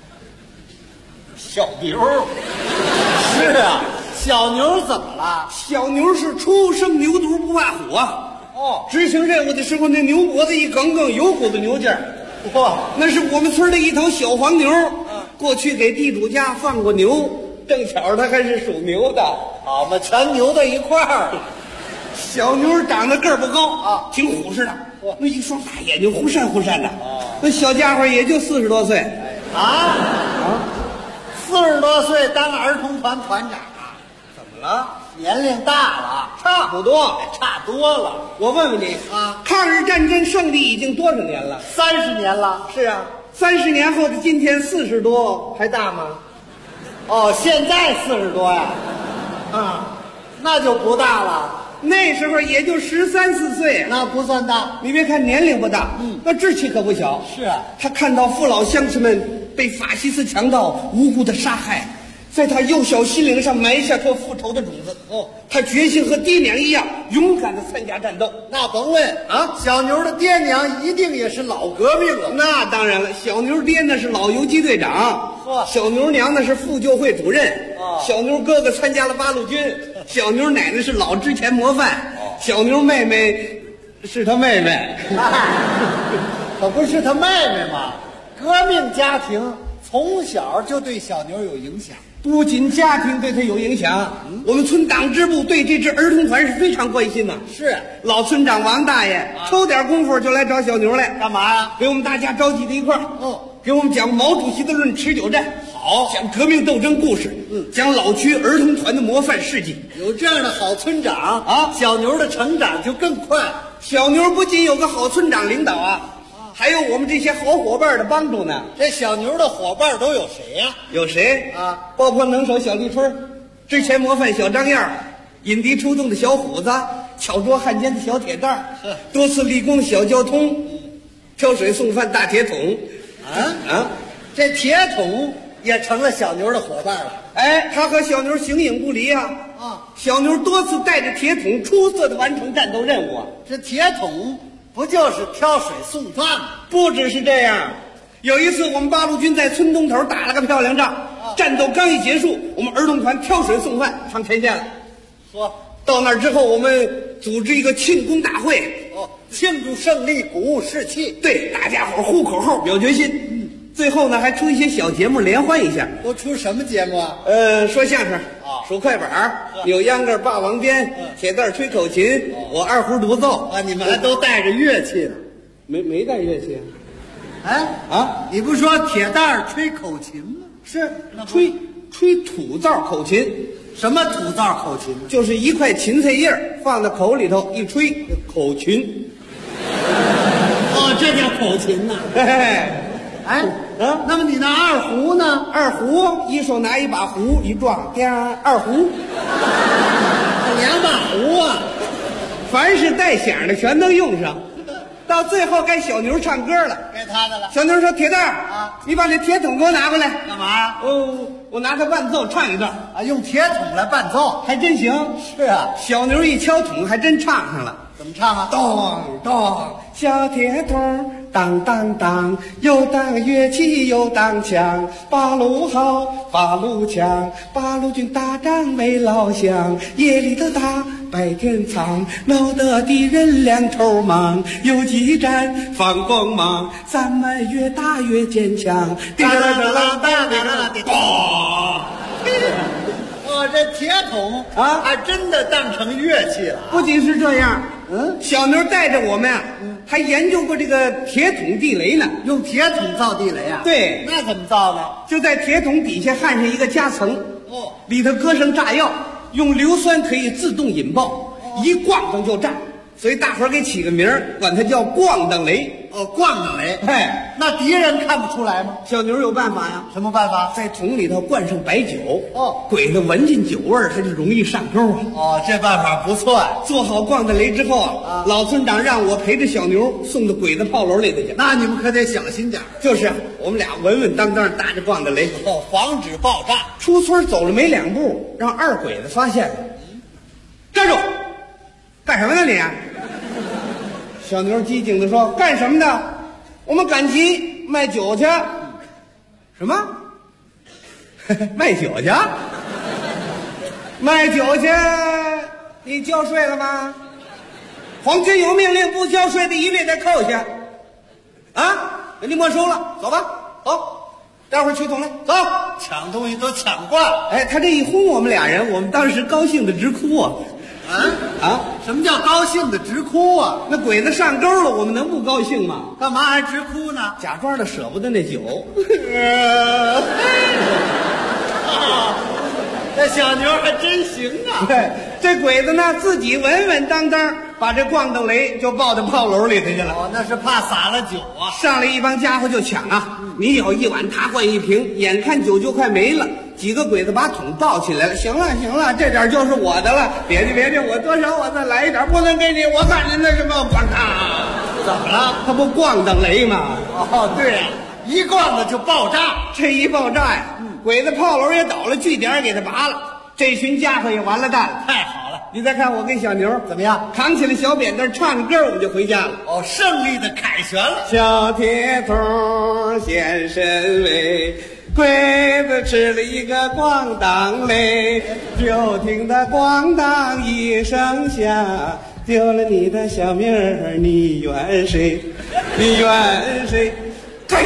Speaker 8: 小牛？
Speaker 9: 是啊，小牛怎么了？
Speaker 8: 小牛是初生牛犊不怕虎啊！执行任务的时候，那牛脖子一梗梗，有股子牛劲儿。那是我们村的一头小黄牛。过去给地主家放过牛，正巧他还是属牛的。
Speaker 9: 好嘛，全牛在一块儿。
Speaker 8: 小牛长得个儿不高挺虎实的，那一双大眼睛忽闪忽闪的。那小家伙也就40多岁。
Speaker 9: 40多岁当儿童团团长啊？
Speaker 8: 怎么了？
Speaker 9: 年龄大了？
Speaker 8: 差不多，
Speaker 9: 差多了。
Speaker 8: 我问问你抗日战争胜利已经多少年了
Speaker 9: ？30年了。
Speaker 8: 是啊，30年后的今天40多还大吗？
Speaker 9: 现在40多呀？那就不大了。
Speaker 8: 那时候也就13、14岁，
Speaker 9: 那不算大。
Speaker 8: 你别看年龄不大，那志气可不小。
Speaker 9: 是啊，
Speaker 8: 他看到父老乡亲们被法西斯强盗无辜的杀害，在他幼小心灵上埋下颗复仇的种子。他决心和爹娘一样勇敢的参加战斗。
Speaker 9: 那甭问小牛的爹娘一定也是老革命了。
Speaker 8: 那当然了，小牛爹那是老游击队长，小牛娘那是妇救会主任，小牛哥哥参加了八路军，小牛奶奶是老之前模范，小牛妹妹是他妹妹。
Speaker 9: 可不是他妹妹吗？革命家庭从小就对小牛有影响。
Speaker 8: 不仅家庭对他有影响，我们村党支部对这支儿童团是非常关心的。
Speaker 9: 是，
Speaker 8: 老村长王大爷抽点功夫就来找小牛来，
Speaker 9: 干嘛呀？
Speaker 8: 给我们大家召集在一块儿，给我们讲毛主席的《论持久战》，好，讲革命斗争故事，讲老区儿童团的模范事迹。
Speaker 9: 有这样的好村长小牛的成长就更快。
Speaker 8: 小牛不仅有个好村长领导还有我们这些好伙伴的帮助呢。
Speaker 9: 这小牛的伙伴都有谁呀？
Speaker 8: 有谁包括能手小立春，之前模范小张燕，引敌出动的小虎子，巧捉汉奸的小铁蛋，多次立功的小交通，挑水送饭大铁桶。
Speaker 9: 这铁桶也成了小牛的伙伴了。
Speaker 8: 他和小牛形影不离小牛多次带着铁桶出色的完成战斗任务
Speaker 9: 这铁桶不就是挑水送饭吗？
Speaker 8: 不只是这样，有一次我们八路军在村东头打了个漂亮仗，战斗刚一结束，我们儿童团挑水送饭上前线了。到那儿之后，我们组织一个庆功大会，
Speaker 9: 庆祝胜利，鼓舞士气。
Speaker 8: 对，大家伙呼口号，表决心。最后呢，还出一些小节目联欢一下。
Speaker 9: 都出什么节目
Speaker 8: 说相声，数快板，扭秧歌，霸王鞭，铁蛋吹口琴，我二胡独奏
Speaker 9: 你们还都带着乐器呢？
Speaker 8: 没带乐器
Speaker 9: 你不说铁蛋吹口琴吗？
Speaker 8: 是吹土灶口琴。
Speaker 9: 什么土灶口琴？
Speaker 8: 就是一块芹菜叶放在口里头一吹，口琴。
Speaker 9: 这叫口琴呐。那么你那二胡呢？
Speaker 8: 二胡一手拿一把胡一撞，二胡。
Speaker 9: 2把胡
Speaker 8: 凡是带响的全都用上。到最后该小牛唱歌了，
Speaker 9: 该他的了。
Speaker 8: 小牛说：“铁蛋你把这铁桶给我拿过来。”
Speaker 9: 干嘛？
Speaker 8: 我拿它伴奏唱一段
Speaker 9: 用铁桶来伴奏，
Speaker 8: 还真行。
Speaker 9: 是啊，
Speaker 8: 小牛一敲桶，还真唱上了。
Speaker 9: 怎么唱
Speaker 8: 咚咚，小铁桶当当当，又当乐器又当枪，八路好，八路强，八路军打仗为老乡，夜里头打，白天藏，闹得敌人两头忙，游击战放光芒，咱们越打越坚强。
Speaker 9: 当当当当当当。我这铁桶啊，还真的当成乐器了。
Speaker 8: 不仅是这样，小牛带着我们啊，还研究过这个铁桶地雷呢。
Speaker 9: 用铁桶造地雷啊？
Speaker 8: 对。
Speaker 9: 那怎么造呢？
Speaker 8: 就在铁桶底下焊上一个夹层，里头搁上炸药，用硫酸可以自动引爆，一咣当就炸。所以大伙儿给起个名儿，管它叫咣当雷。
Speaker 9: 咣当雷。哎，那敌人看不出来吗？
Speaker 8: 小牛有办法呀。
Speaker 9: 什么办法？
Speaker 8: 在桶里头灌上白酒。鬼子闻进酒味儿，他就容易上钩啊。
Speaker 9: 这办法不错啊。
Speaker 8: 做好咣当雷之后啊，老村长让我陪着小牛送到鬼子炮楼里头去。
Speaker 9: 那你们可得小心点。
Speaker 8: 就是啊，我们俩稳稳当当搭着咣当雷，
Speaker 9: 防止爆炸。
Speaker 8: 出村走了没2步，让二鬼子发现了。站住！干什么呢你？小牛机警地说：“干什么的？我们赶集卖酒去。”什么？卖酒去？卖酒去？你交税了吗？皇军有命令，不交税的一律得扣下。啊，给你没收了，走吧，走，待会儿取桶来，走。
Speaker 9: 抢东西都抢惯了。
Speaker 8: 哎，他这一轰我们俩人，我们当时高兴的直哭啊。
Speaker 9: 什么叫高兴的直哭啊？
Speaker 8: 那鬼子上钩了，我们能不高兴吗？
Speaker 9: 干嘛还直哭呢？
Speaker 8: 假装的舍不得那酒。
Speaker 9: 这小牛还真行啊！
Speaker 8: 这鬼子呢，自己稳稳当当把这咣当雷就抱到炮楼里头去了。
Speaker 9: 那是怕洒了酒啊！
Speaker 8: 上来一帮家伙就抢啊！你舀一碗，他灌一瓶，眼看酒就快没了。几个鬼子把桶抱起来了，行了行了，这点就是我的了，别介，我多少我再来一点，不能给你，我看您那什么咣当，
Speaker 9: 怎么了？
Speaker 8: 他不咣当雷吗？
Speaker 9: 对呀，一咣当就爆炸，
Speaker 8: 这一爆炸呀，鬼子炮楼也倒了，据点给他拔了，这群家伙也完了蛋了。
Speaker 9: 太好了，
Speaker 8: 你再看我跟小牛
Speaker 9: 怎么样？
Speaker 8: 扛起了小扁担，唱歌我们就回家了。
Speaker 9: 胜利的凯旋了。
Speaker 8: 小铁桶显身威。鬼子吃了一个咣当雷，就听得咣当一声响，丢了你的小命儿，你怨谁？你怨谁？嘿！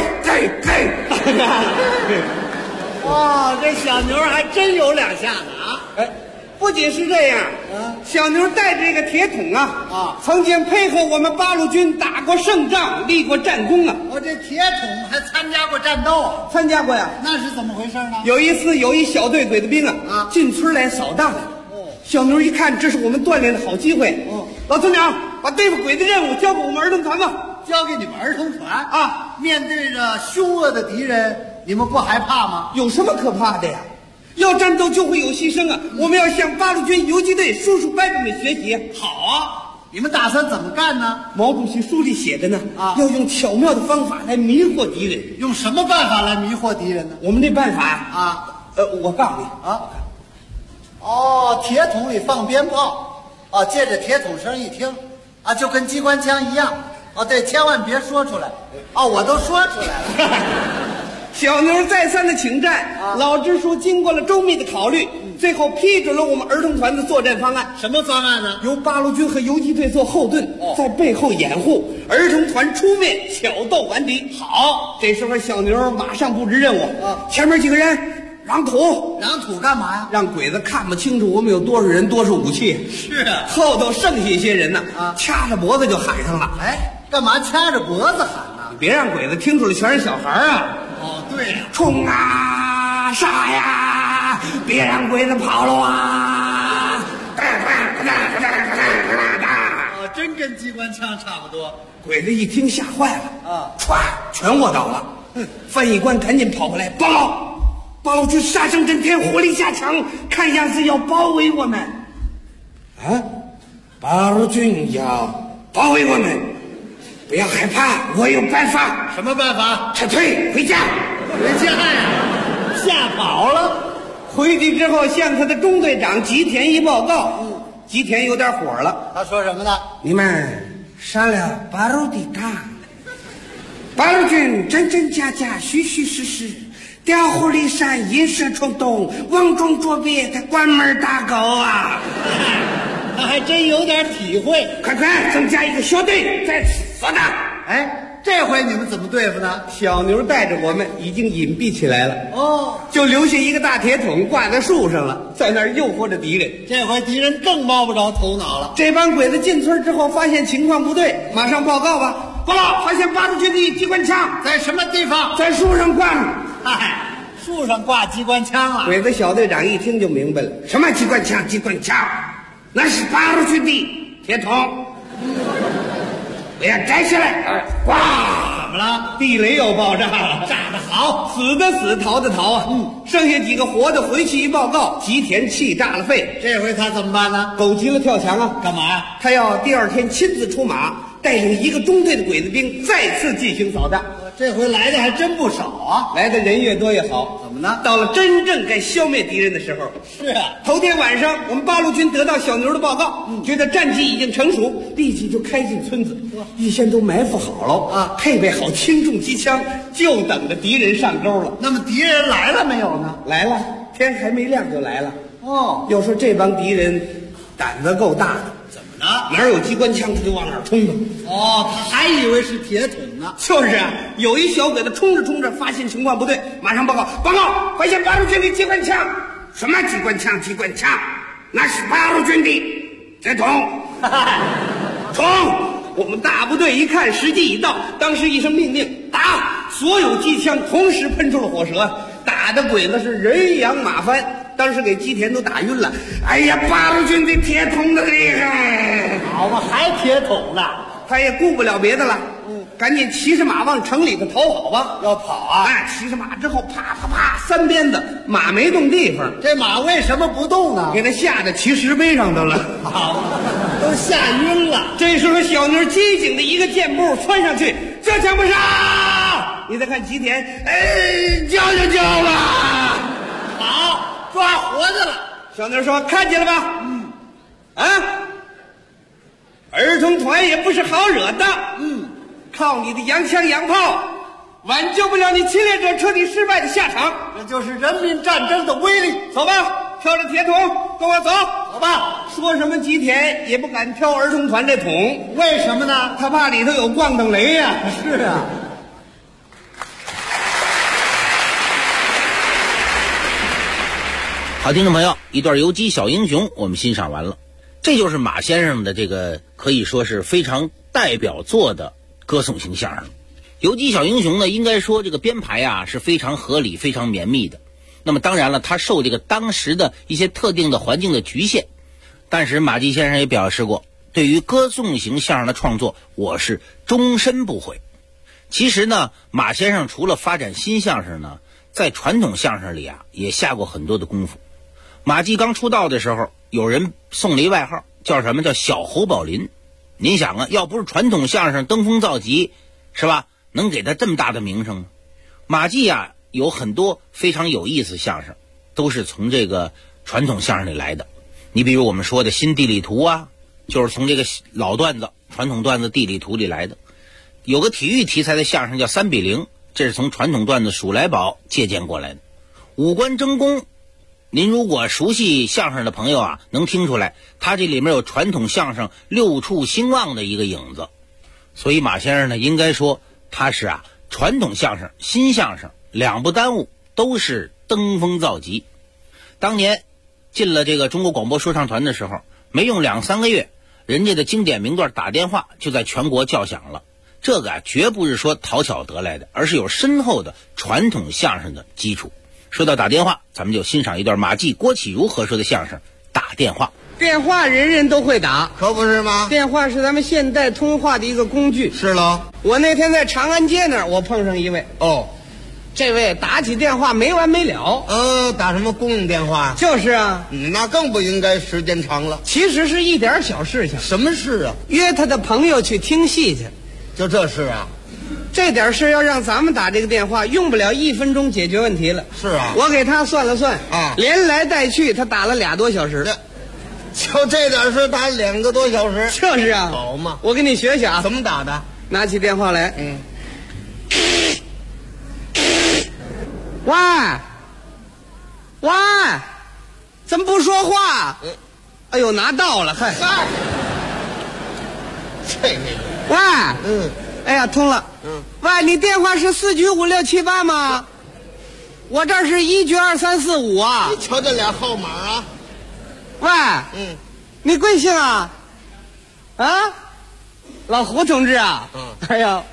Speaker 9: 这小牛还真有两下子啊！
Speaker 8: 不仅是这样，小牛带着这个铁桶啊，曾经配合我们八路军打过胜仗，立过战功啊。
Speaker 9: 这铁桶还参加过战斗啊？
Speaker 8: 参加过呀。
Speaker 9: 那是怎么回事呢？
Speaker 8: 有一次，有一小队鬼子兵啊，进村来扫荡来了。小牛一看，这是我们锻炼的好机会。老村长，把对付鬼子任务交给我们儿童团吧。
Speaker 9: 交给你们儿童团啊！面对着凶恶的敌人，你们不害怕吗？
Speaker 8: 有什么可怕的呀？要战斗就会有牺牲啊！我们要向八路军游击队叔叔伯伯们学习。
Speaker 9: 好啊！你们打算怎么干呢？
Speaker 8: 毛主席书里写的呢，要用巧妙的方法来迷惑敌人。
Speaker 9: 用什么办法来迷惑敌人呢？
Speaker 8: 我们这办法呀，我告诉你
Speaker 9: 铁桶里放鞭炮，借着铁桶声一听，就跟机关枪一样。对，千万别说出来。我都说出来了。
Speaker 8: 小牛再三的请战，老支书经过了周密的考虑，最后批准了我们儿童团的作战方案。
Speaker 9: 什么方案呢？
Speaker 8: 由八路军和游击队做后盾，在背后掩护，儿童团出面挑逗顽敌。
Speaker 9: 好，
Speaker 8: 这时候小牛马上布置任务，前面几个人让土
Speaker 9: 干嘛呀？
Speaker 8: 让鬼子看不清楚我们有多少人，多少武器。
Speaker 9: 是啊，
Speaker 8: 后头剩下一些人呢，掐着脖子就喊上了。
Speaker 9: 干嘛掐着脖子喊呢？
Speaker 8: 别让鬼子听出来全是小孩啊！
Speaker 9: 对呀，
Speaker 8: 冲啊，杀呀！别让鬼子跑了啊！
Speaker 9: 真跟机关枪差不多。
Speaker 8: 鬼子一听吓坏了歘，全卧倒了。翻译官赶紧跑过来，八路军杀声震天，火力加强，看样子要包围我们。八路军要包围我们，不要害怕，我有办法。
Speaker 9: 什么办法？
Speaker 8: 撤退，回家。
Speaker 9: 回家呀？吓跑了。
Speaker 8: 回去之后向他的中队长吉田一报告，吉田有点火了。
Speaker 9: 他说什么呢？
Speaker 8: 你们杀了八路的他， 八路军真真假假，虚虚实实，调虎离山，引蛇出洞，瓮中捉鳖，他关门打狗啊！
Speaker 9: 他还真有点体会。
Speaker 8: 快增加一个小队，在此作战。
Speaker 9: 哎，这回你们怎么对付呢？
Speaker 8: 小牛带着我们已经隐蔽起来了，
Speaker 9: 哦，
Speaker 8: 就留下一个大铁桶挂在树上了，在那儿诱惑着敌人。
Speaker 9: 这回敌人更摸不着头脑了。
Speaker 8: 这帮鬼子进村之后，发现情况不对，马上报告吧。报告，发现八路军的机关枪
Speaker 9: 在什么地方？
Speaker 8: 在树上挂着。
Speaker 9: 嗨，树上挂机关枪了。
Speaker 8: 鬼子小队长一听就明白了，什么机关枪？机关枪，那是八路军的铁桶。我要摘下来，哇！
Speaker 9: 怎么了？
Speaker 8: 地雷要爆炸了，
Speaker 9: 炸得好，
Speaker 8: 死的死，逃的逃啊！剩下几个活的回去一报告，吉田气炸了肺。
Speaker 9: 这回他怎么办呢？
Speaker 8: 狗急了跳墙啊！
Speaker 9: 干嘛呀？
Speaker 8: 他要第二天亲自出马，带领一个中队的鬼子兵再次进行扫荡。
Speaker 9: 这回来的还真不少啊！
Speaker 8: 来的人越多越好。
Speaker 9: 怎么呢？
Speaker 8: 到了真正该消灭敌人的时候。
Speaker 9: 是啊，
Speaker 8: 头天晚上我们八路军得到小牛的报告，觉得战机已经成熟，立即就开进村子，预先都埋伏好了啊，配备好轻重机枪，就等着敌人上钩了。
Speaker 9: 那么敌人来了没有呢？
Speaker 8: 来了，天还没亮就来了。
Speaker 9: 哦，
Speaker 8: 要说这帮敌人胆子够大的。
Speaker 9: 怎么呢？
Speaker 8: 哪有机关枪他就往哪儿冲吧。
Speaker 9: 哦，他还以为是铁桶呢。
Speaker 8: 就是啊，有一小鬼子冲着冲着，发现情况不对，马上报告，发现八路军的机关枪。什么机关枪？机关枪，那是八路军的铁桶。冲！我们大部队一看时机已到，当时一声命令，打！所有机枪同时喷出了火舌，打的鬼子是人仰马翻，当时给吉田都打晕了。哎呀，八路军的铁桶的厉害！
Speaker 9: 好嘛，还铁桶呢？
Speaker 8: 他也顾不了别的了，赶紧骑着马往城里头逃跑吧。
Speaker 9: 要跑啊！
Speaker 8: 哎，骑着马之后，啪啪啪三鞭子，马没动地方。
Speaker 9: 这马为什么不动呢？
Speaker 8: 给他吓得骑石碑上头了，
Speaker 9: 都吓晕了。
Speaker 8: 这时候小妞机警的一个箭步窜上去，这枪不杀！你再看吉田，哎，叫吧。
Speaker 9: 好，抓活的了。
Speaker 8: 小妞说：“看见了吧？儿童团也不是好惹的。靠你的洋枪洋炮，挽救不了你侵略者彻底失败的下场。
Speaker 9: 这就是人民战争的威力。
Speaker 8: 走吧，挑着铁桶跟我走。
Speaker 9: 走吧。
Speaker 8: 说什么吉田也不敢挑儿童团这桶，
Speaker 9: 为什么呢？
Speaker 8: 他怕里头有咣当雷呀。
Speaker 9: 是啊。
Speaker 7: 好，听众朋友，一段游击小英雄我们欣赏完了。这就是马先生的这个可以说是非常代表作的歌颂型相声。游击小英雄呢，应该说这个编排啊是非常合理、非常绵密的。那么当然了，他受这个当时的一些特定的环境的局限。但是马季先生也表示过，对于歌颂型相声的创作，我是终身不悔。其实呢，马先生除了发展新相声呢，在传统相声里啊也下过很多的功夫。马季刚出道的时候，有人送了一外号，叫什么？叫小侯宝林。您想啊，要不是传统相声登峰造极，是吧？能给他这么大的名声吗？马季啊，有很多非常有意思相声，都是从这个传统相声里来的。你比如我们说的新地理图啊，就是从这个老段子、传统段子地理图里来的。有个体育题材的相声叫3比0，这是从传统段子数来宝借鉴过来的。五官争功，您如果熟悉相声的朋友啊，能听出来，他这里面有传统相声六畜兴旺的一个影子。所以马先生呢，应该说他是啊，传统相声、新相声两不耽误，都是登峰造极。当年进了这个中国广播说唱团的时候，没用2-3个月，人家的经典名段打电话就在全国叫响了。这个啊，绝不是说讨巧得来的，而是有深厚的传统相声的基础。说到打电话，咱们就欣赏一段马季、郭启儒合说的相声《打电话》。
Speaker 8: 电话人人都会打，
Speaker 9: 可不是吗？
Speaker 8: 电话是咱们现代通话的一个工具。
Speaker 9: 是喽。
Speaker 8: 我那天在长安街那儿，我碰上一位。
Speaker 9: 哦，
Speaker 8: 这位打起电话没完没了。
Speaker 9: 打什么公用电话？
Speaker 8: 就是啊。
Speaker 9: 那更不应该时间长了。
Speaker 8: 其实是一点小事情。
Speaker 9: 什么事啊？
Speaker 8: 约他的朋友去听戏去。
Speaker 9: 就这事啊？
Speaker 8: 这点事要让咱们打这个电话，用不了1分钟解决问题了。
Speaker 9: 是啊。
Speaker 8: 我给他算了算
Speaker 9: 啊，
Speaker 8: 连来带去他打了2多小时。
Speaker 9: 就这点事打2个多小时？
Speaker 8: 就是啊。
Speaker 9: 好嘛，
Speaker 8: 我给你学学啊。
Speaker 9: 怎么打的？
Speaker 8: 拿起电话来。 喂，怎么不说话？哎呦，拿到了，嗨！喂，哎呀，通了。喂，你电话是4局5678吗？我这是1局2345啊。
Speaker 15: 你瞧这俩号码啊。
Speaker 8: 喂，你贵姓啊？啊，老胡同志啊。哎呀，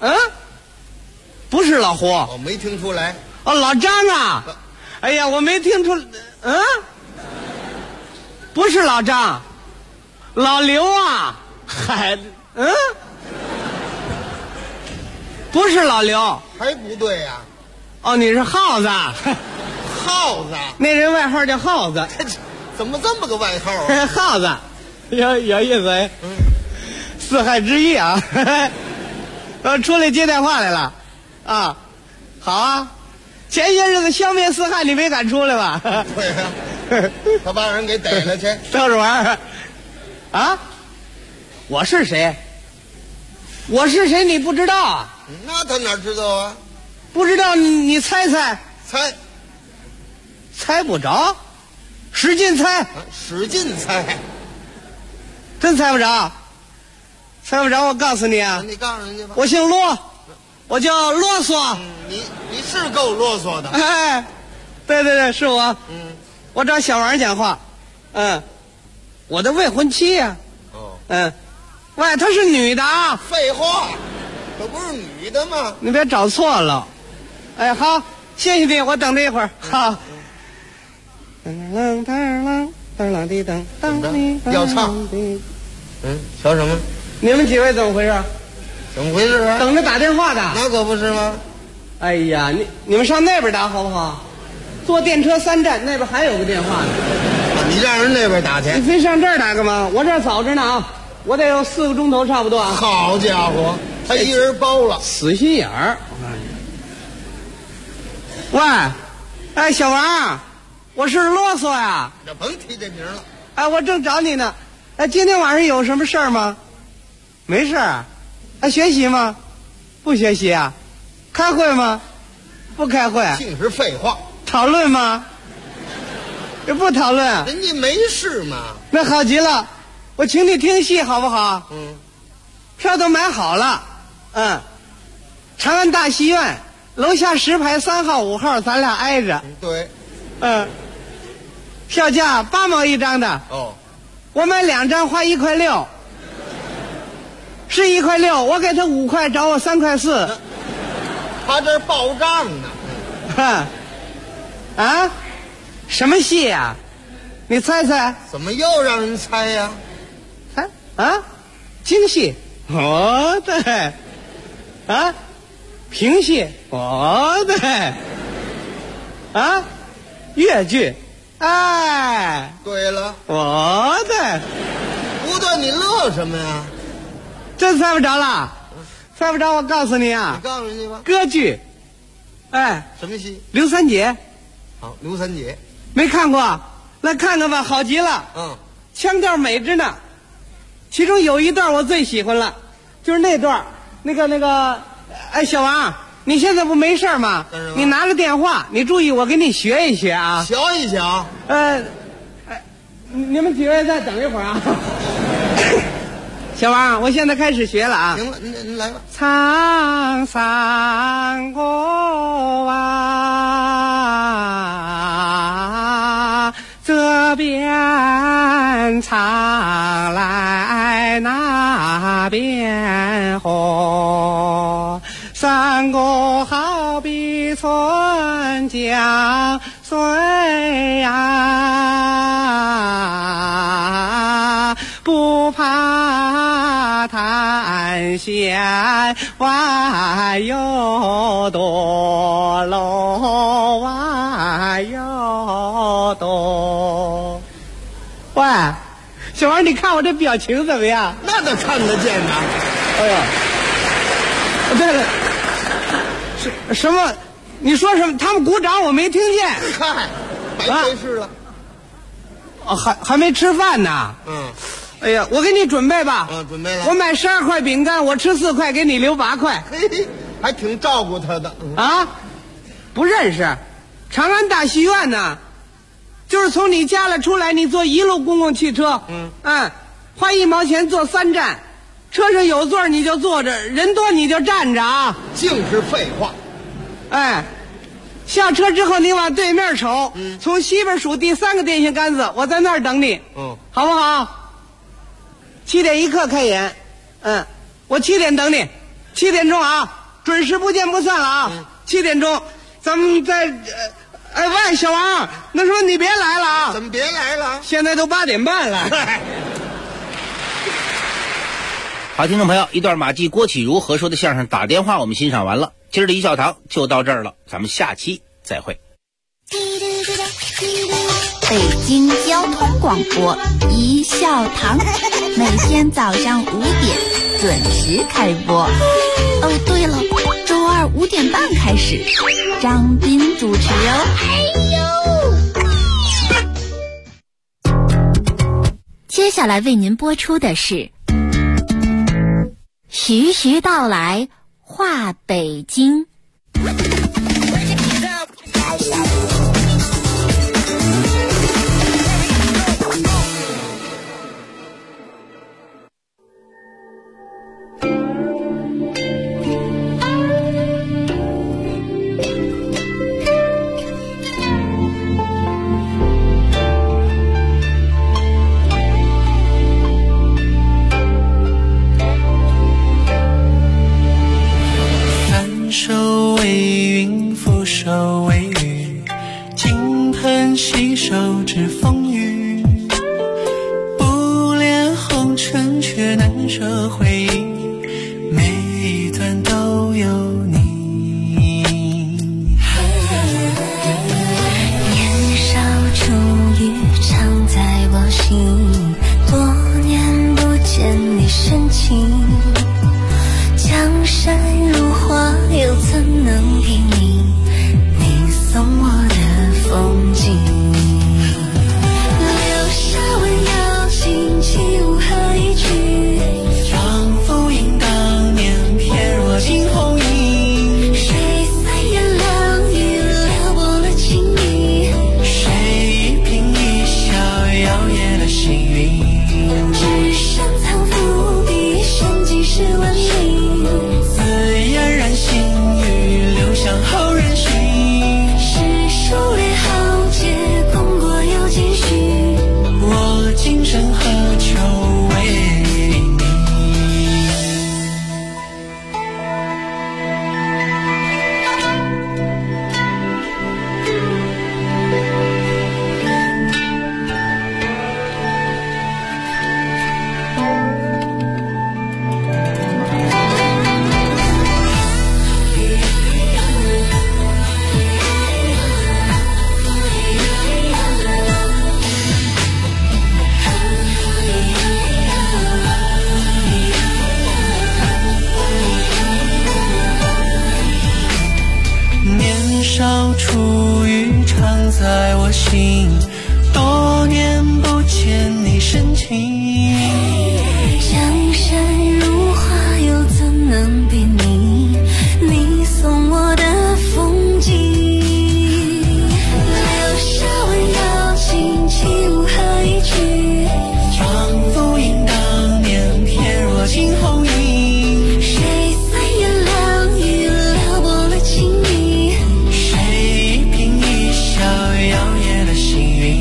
Speaker 8: 不是老胡。
Speaker 15: 我没听出来。
Speaker 8: 哦，老张啊。哎呀，我没听出。不是老张，老刘啊。嗨，不是老刘。
Speaker 15: 还不对呀。
Speaker 8: 哦，你是耗子。
Speaker 15: 耗子。
Speaker 8: 那人外号叫耗子。
Speaker 15: 怎么这么个外号啊？
Speaker 8: 耗子，有意思。四害之一啊。出来接电话来了。啊，好啊。前些日子消灭四害，你没敢出来吧？
Speaker 15: 对呀。他把人给逮了去。
Speaker 8: 逗着玩儿。啊？我是谁？我是谁？你不知道啊？
Speaker 15: 那他哪知道啊？
Speaker 8: 不知道，你猜猜。猜不着，使劲猜。
Speaker 15: 使劲猜。
Speaker 8: 真猜不着。猜不着，我告诉你啊。
Speaker 15: 你告诉人家吧。
Speaker 8: 我姓啰，我叫啰嗦。
Speaker 15: 你是够啰嗦的。
Speaker 8: 哎，对，是我。我找小王讲话。我的未婚妻呀。喂，她是女的啊。
Speaker 15: 废话，可不是女的吗？
Speaker 8: 你别找错了。哎，好，谢谢你，我等着一会儿。好。
Speaker 15: 要唱。瞧什么？
Speaker 8: 你们几位怎么回事？
Speaker 15: 怎么回事啊？
Speaker 8: 等着打电话的。
Speaker 15: 那可不是吗？
Speaker 8: 哎呀，你们上那边打好不好？坐电车3站，那边还有个电话呢。
Speaker 15: 你让人那边打去。
Speaker 8: 你非上这儿打干嘛？我这儿早着呢啊，我得有4个钟头差不多啊。
Speaker 15: 好家伙，他一人包了。
Speaker 8: 死心眼儿。喂，哎，小王，我是啰嗦呀。
Speaker 15: 这甭提这名了。
Speaker 8: 哎，我正找你呢。哎，今天晚上有什么事儿吗？没事儿。还学习吗？不学习啊。开会吗？不开会。
Speaker 15: 净是废话。
Speaker 8: 讨论吗？也不讨论。
Speaker 15: 人家没事嘛。
Speaker 8: 那好极了，我请你听戏好不好？票都买好了。长安大戏院楼下10排3号5号，咱俩挨着。
Speaker 15: 对。
Speaker 8: 票价8毛一张的。我买2张花1块6，是1块6，我给他5块，找我3块4。
Speaker 15: 他这报账呢。
Speaker 8: 啊？什么戏呀？你猜猜。
Speaker 15: 怎么又让人猜呀？
Speaker 8: 猜啊？京戏。对。啊？评戏。对。啊？越剧。哎。
Speaker 15: 对了。
Speaker 8: 对。
Speaker 15: 不对，你乐什么呀？
Speaker 8: 真猜不着了。猜不着，我告诉你啊。
Speaker 15: 你告诉人家吧。
Speaker 8: 歌剧。
Speaker 15: 什么戏？
Speaker 8: 刘三姐。
Speaker 15: 好，刘三姐。
Speaker 8: 没看过？来看看吧，好极了。腔调美着呢。其中有一段我最喜欢了，就是那段，那个，哎，小王，你现在不没事吗？你拿着电话，你注意，我给你学一学啊。
Speaker 15: 学一学。
Speaker 8: 你们几位再等一会儿啊。小王，我现在开始学了啊。
Speaker 15: 行了，您来吧。
Speaker 8: 沧桑过往，这边唱来那边和，山歌好比春江水呀，不怕滩险弯又多，路弯又多。喂，小王，你看我这表情怎么样？
Speaker 15: 那都看得见呐。
Speaker 8: 哎呀，对了，什么？你说什么？他们鼓掌，我没听见。
Speaker 15: 嗨，白费事了。
Speaker 8: 还没吃饭呢。哎呀，我给你准备吧。
Speaker 15: 准备了。
Speaker 8: 我买12块饼干，我吃4块，给你留8块。
Speaker 15: 嘿，还挺照顾他的。
Speaker 8: 不认识。长安大戏院呢，就是从你家里出来，你坐一路公共汽车，花1毛钱坐3站，车上有座你就坐着，人多你就站着啊。
Speaker 15: 净是废话。
Speaker 8: 哎，下车之后你往对面瞅，从西边数第3个电线杆子，我在那儿等你，好不好？7点1刻开演，我7点等你，7点钟啊，准时不见不散了啊！7点钟，咱们在喂，小王，那说你别来了啊！
Speaker 15: 怎么别来了？
Speaker 8: 现在都8点半了。
Speaker 7: 好，听众朋友，一段马季、郭启儒合说的相声《打电话》我们欣赏完了，今儿的一笑堂就到这儿了，咱们下期再会。
Speaker 3: 北京交通广播一笑堂，每天早上5点准时开播。哦，对了，周2 5点半开始，张斌主持哦。接下来为您播出的是徐徐道来话北京。
Speaker 5: 手为云，覆手为雨，金盆洗手知风雨。不恋红尘，却难舍回忆，每一段都有你。
Speaker 3: 年少初遇，常在我心，多年不见你深情。江山如画，又怎能比拟你送我的风景？留下温柔轻轻无何一句，
Speaker 5: 仿佛应当年翩若惊鸿影。
Speaker 3: 谁三言两语撩拨了情意？
Speaker 5: 谁一颦一笑摇曳了星云？
Speaker 3: 只身藏伏笔，生几世文明。
Speaker 5: 心语流向后人寻，
Speaker 3: 是数列豪杰，功过有几许？
Speaker 5: 我今生何求为你？少初遇，常在我心，多年不见你深情。
Speaker 3: 江山如画，又怎能比拟你送我的风景？留下温柔轻轻无何一句，
Speaker 5: 仿佛应当年翩若惊鸿影。
Speaker 3: 谁三言两语撩拨了情意？
Speaker 5: 摇曳了星云。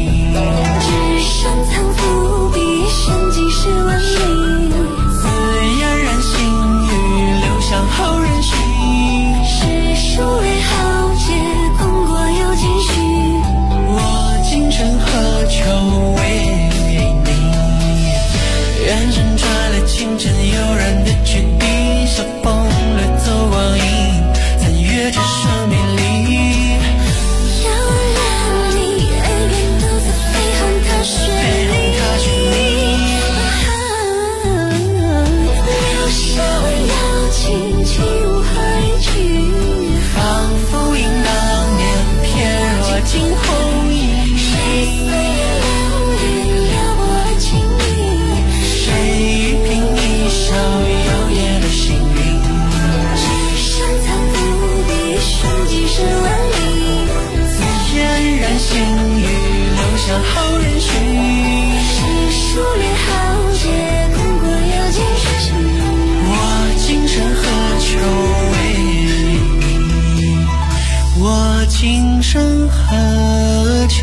Speaker 5: 今生何求？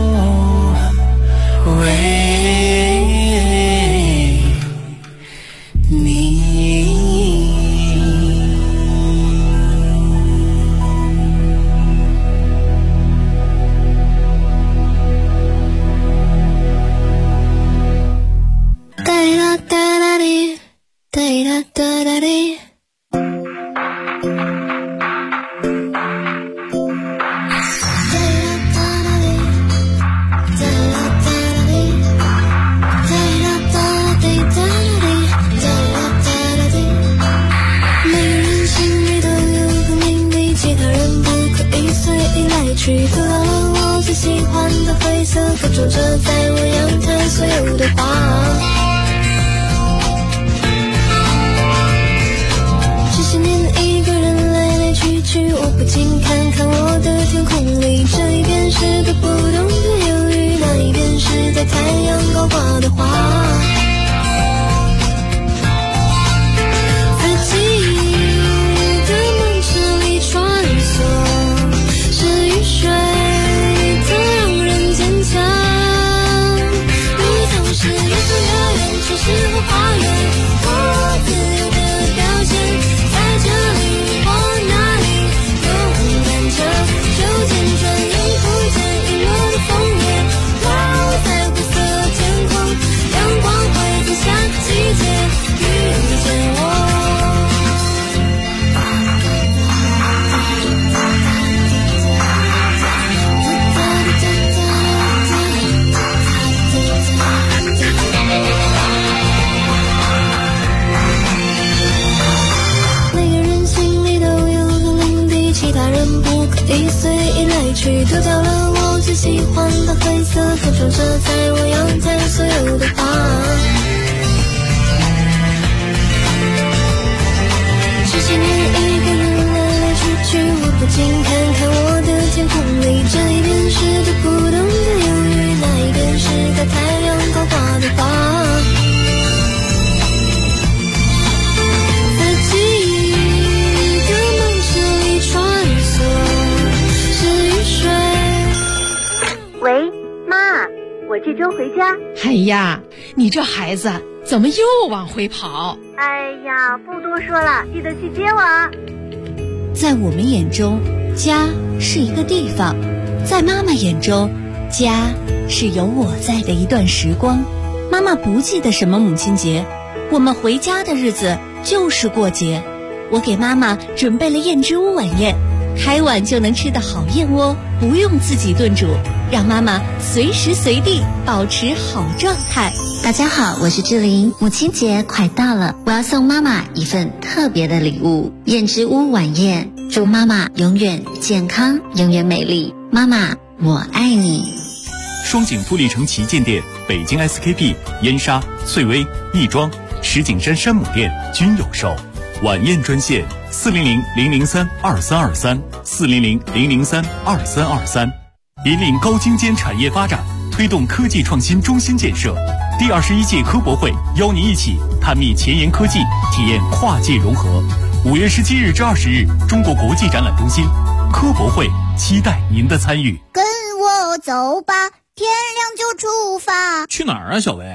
Speaker 5: 为你。
Speaker 3: 哒啦哒啦哩，哒啦哒啦哩。去得到了我最喜欢的灰色，可种着在我阳台所有的花。这些年一个人来来去去，我不禁看看我的天空里，这一边是个不懂的忧郁，那一边是在太阳高挂的花。在记忆的梦池里穿梭，是雨水的让人坚强，你总是越走越远，城市和花园，我自由的表现，在这里或那里，勇敢着，就见转眼不见遗落的枫叶，落在灰色天空，阳光会在下个季节遇见我。其他人不可以随意来去，丢掉了我最喜欢的灰色，可种着在我阳台所有的花。这些年一个人来来去去，我不禁看看我的天空里，这一边是对不懂的忧郁，那一边是在太阳高挂的花。
Speaker 16: 喂，妈，我这周回家。
Speaker 17: 哎呀，你这孩子怎么又往回跑？
Speaker 16: 哎呀，不多说了，记得去接我。
Speaker 2: 在我们眼中，家是一个地方；在妈妈眼中，家是有我在的一段时光。妈妈不记得什么母亲节，我们回家的日子就是过节。我给妈妈准备了燕之屋晚宴，开碗就能吃的好燕窝，不用自己炖煮，让妈妈随时随地保持好状态。
Speaker 18: 大家好，我是志玲。母亲节快到了，我要送妈妈一份特别的礼物——燕之屋晚宴。祝妈妈永远健康，永远美丽。妈妈，我爱你。
Speaker 1: 双井富力城旗舰店、北京 SKP、燕莎、翠微、亦庄、石景山山姆店均有售。晚宴专线400-003-2323，400-003-2323，引领高精尖产业发展，推动科技创新中心建设。第21届科博会邀您一起探秘前沿科技，体验跨界融合。5月17日至20日，中国国际展览中心科博会，期待您的参与。
Speaker 19: 跟我走吧，天亮就出发。
Speaker 1: 去哪儿啊，小薇？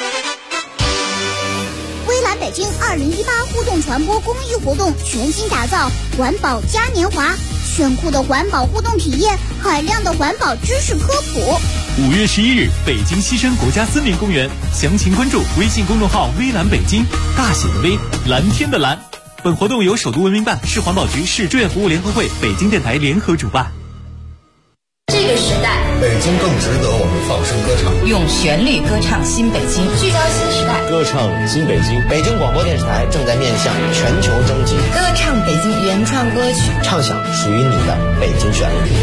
Speaker 19: 微蓝北京2018互动传播公益活动全新打造环保嘉年华，炫酷的环保互动体验，海量的环保知识科普。
Speaker 1: 5月11日，北京西山国家森林公园，详情关注微信公众号微蓝北京，大写的微，蓝天的蓝。本活动由首都文明办、市环保局、市志愿服务联合会、北京电台联合主办。
Speaker 12: 这个时代，
Speaker 13: 北京更值得我们放声歌唱。
Speaker 12: 用旋律歌唱新北京，聚焦新时代，
Speaker 14: 歌唱新北京。北京广播电视台正在面向全球征集，
Speaker 12: 歌唱北京原创歌曲，
Speaker 14: 唱响属于你的北京旋律。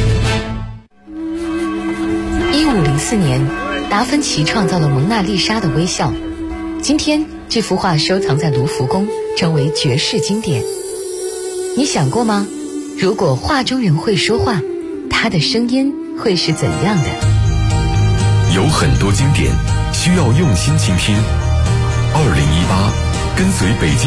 Speaker 2: 1504年，达芬奇创造了蒙娜丽莎的微笑。今天，这幅画收藏在卢浮宫，成为绝世经典。你想过吗？如果画中人会说话，他的声音会是怎样的？
Speaker 20: 有很多经典需要用心倾听。2018，跟随北京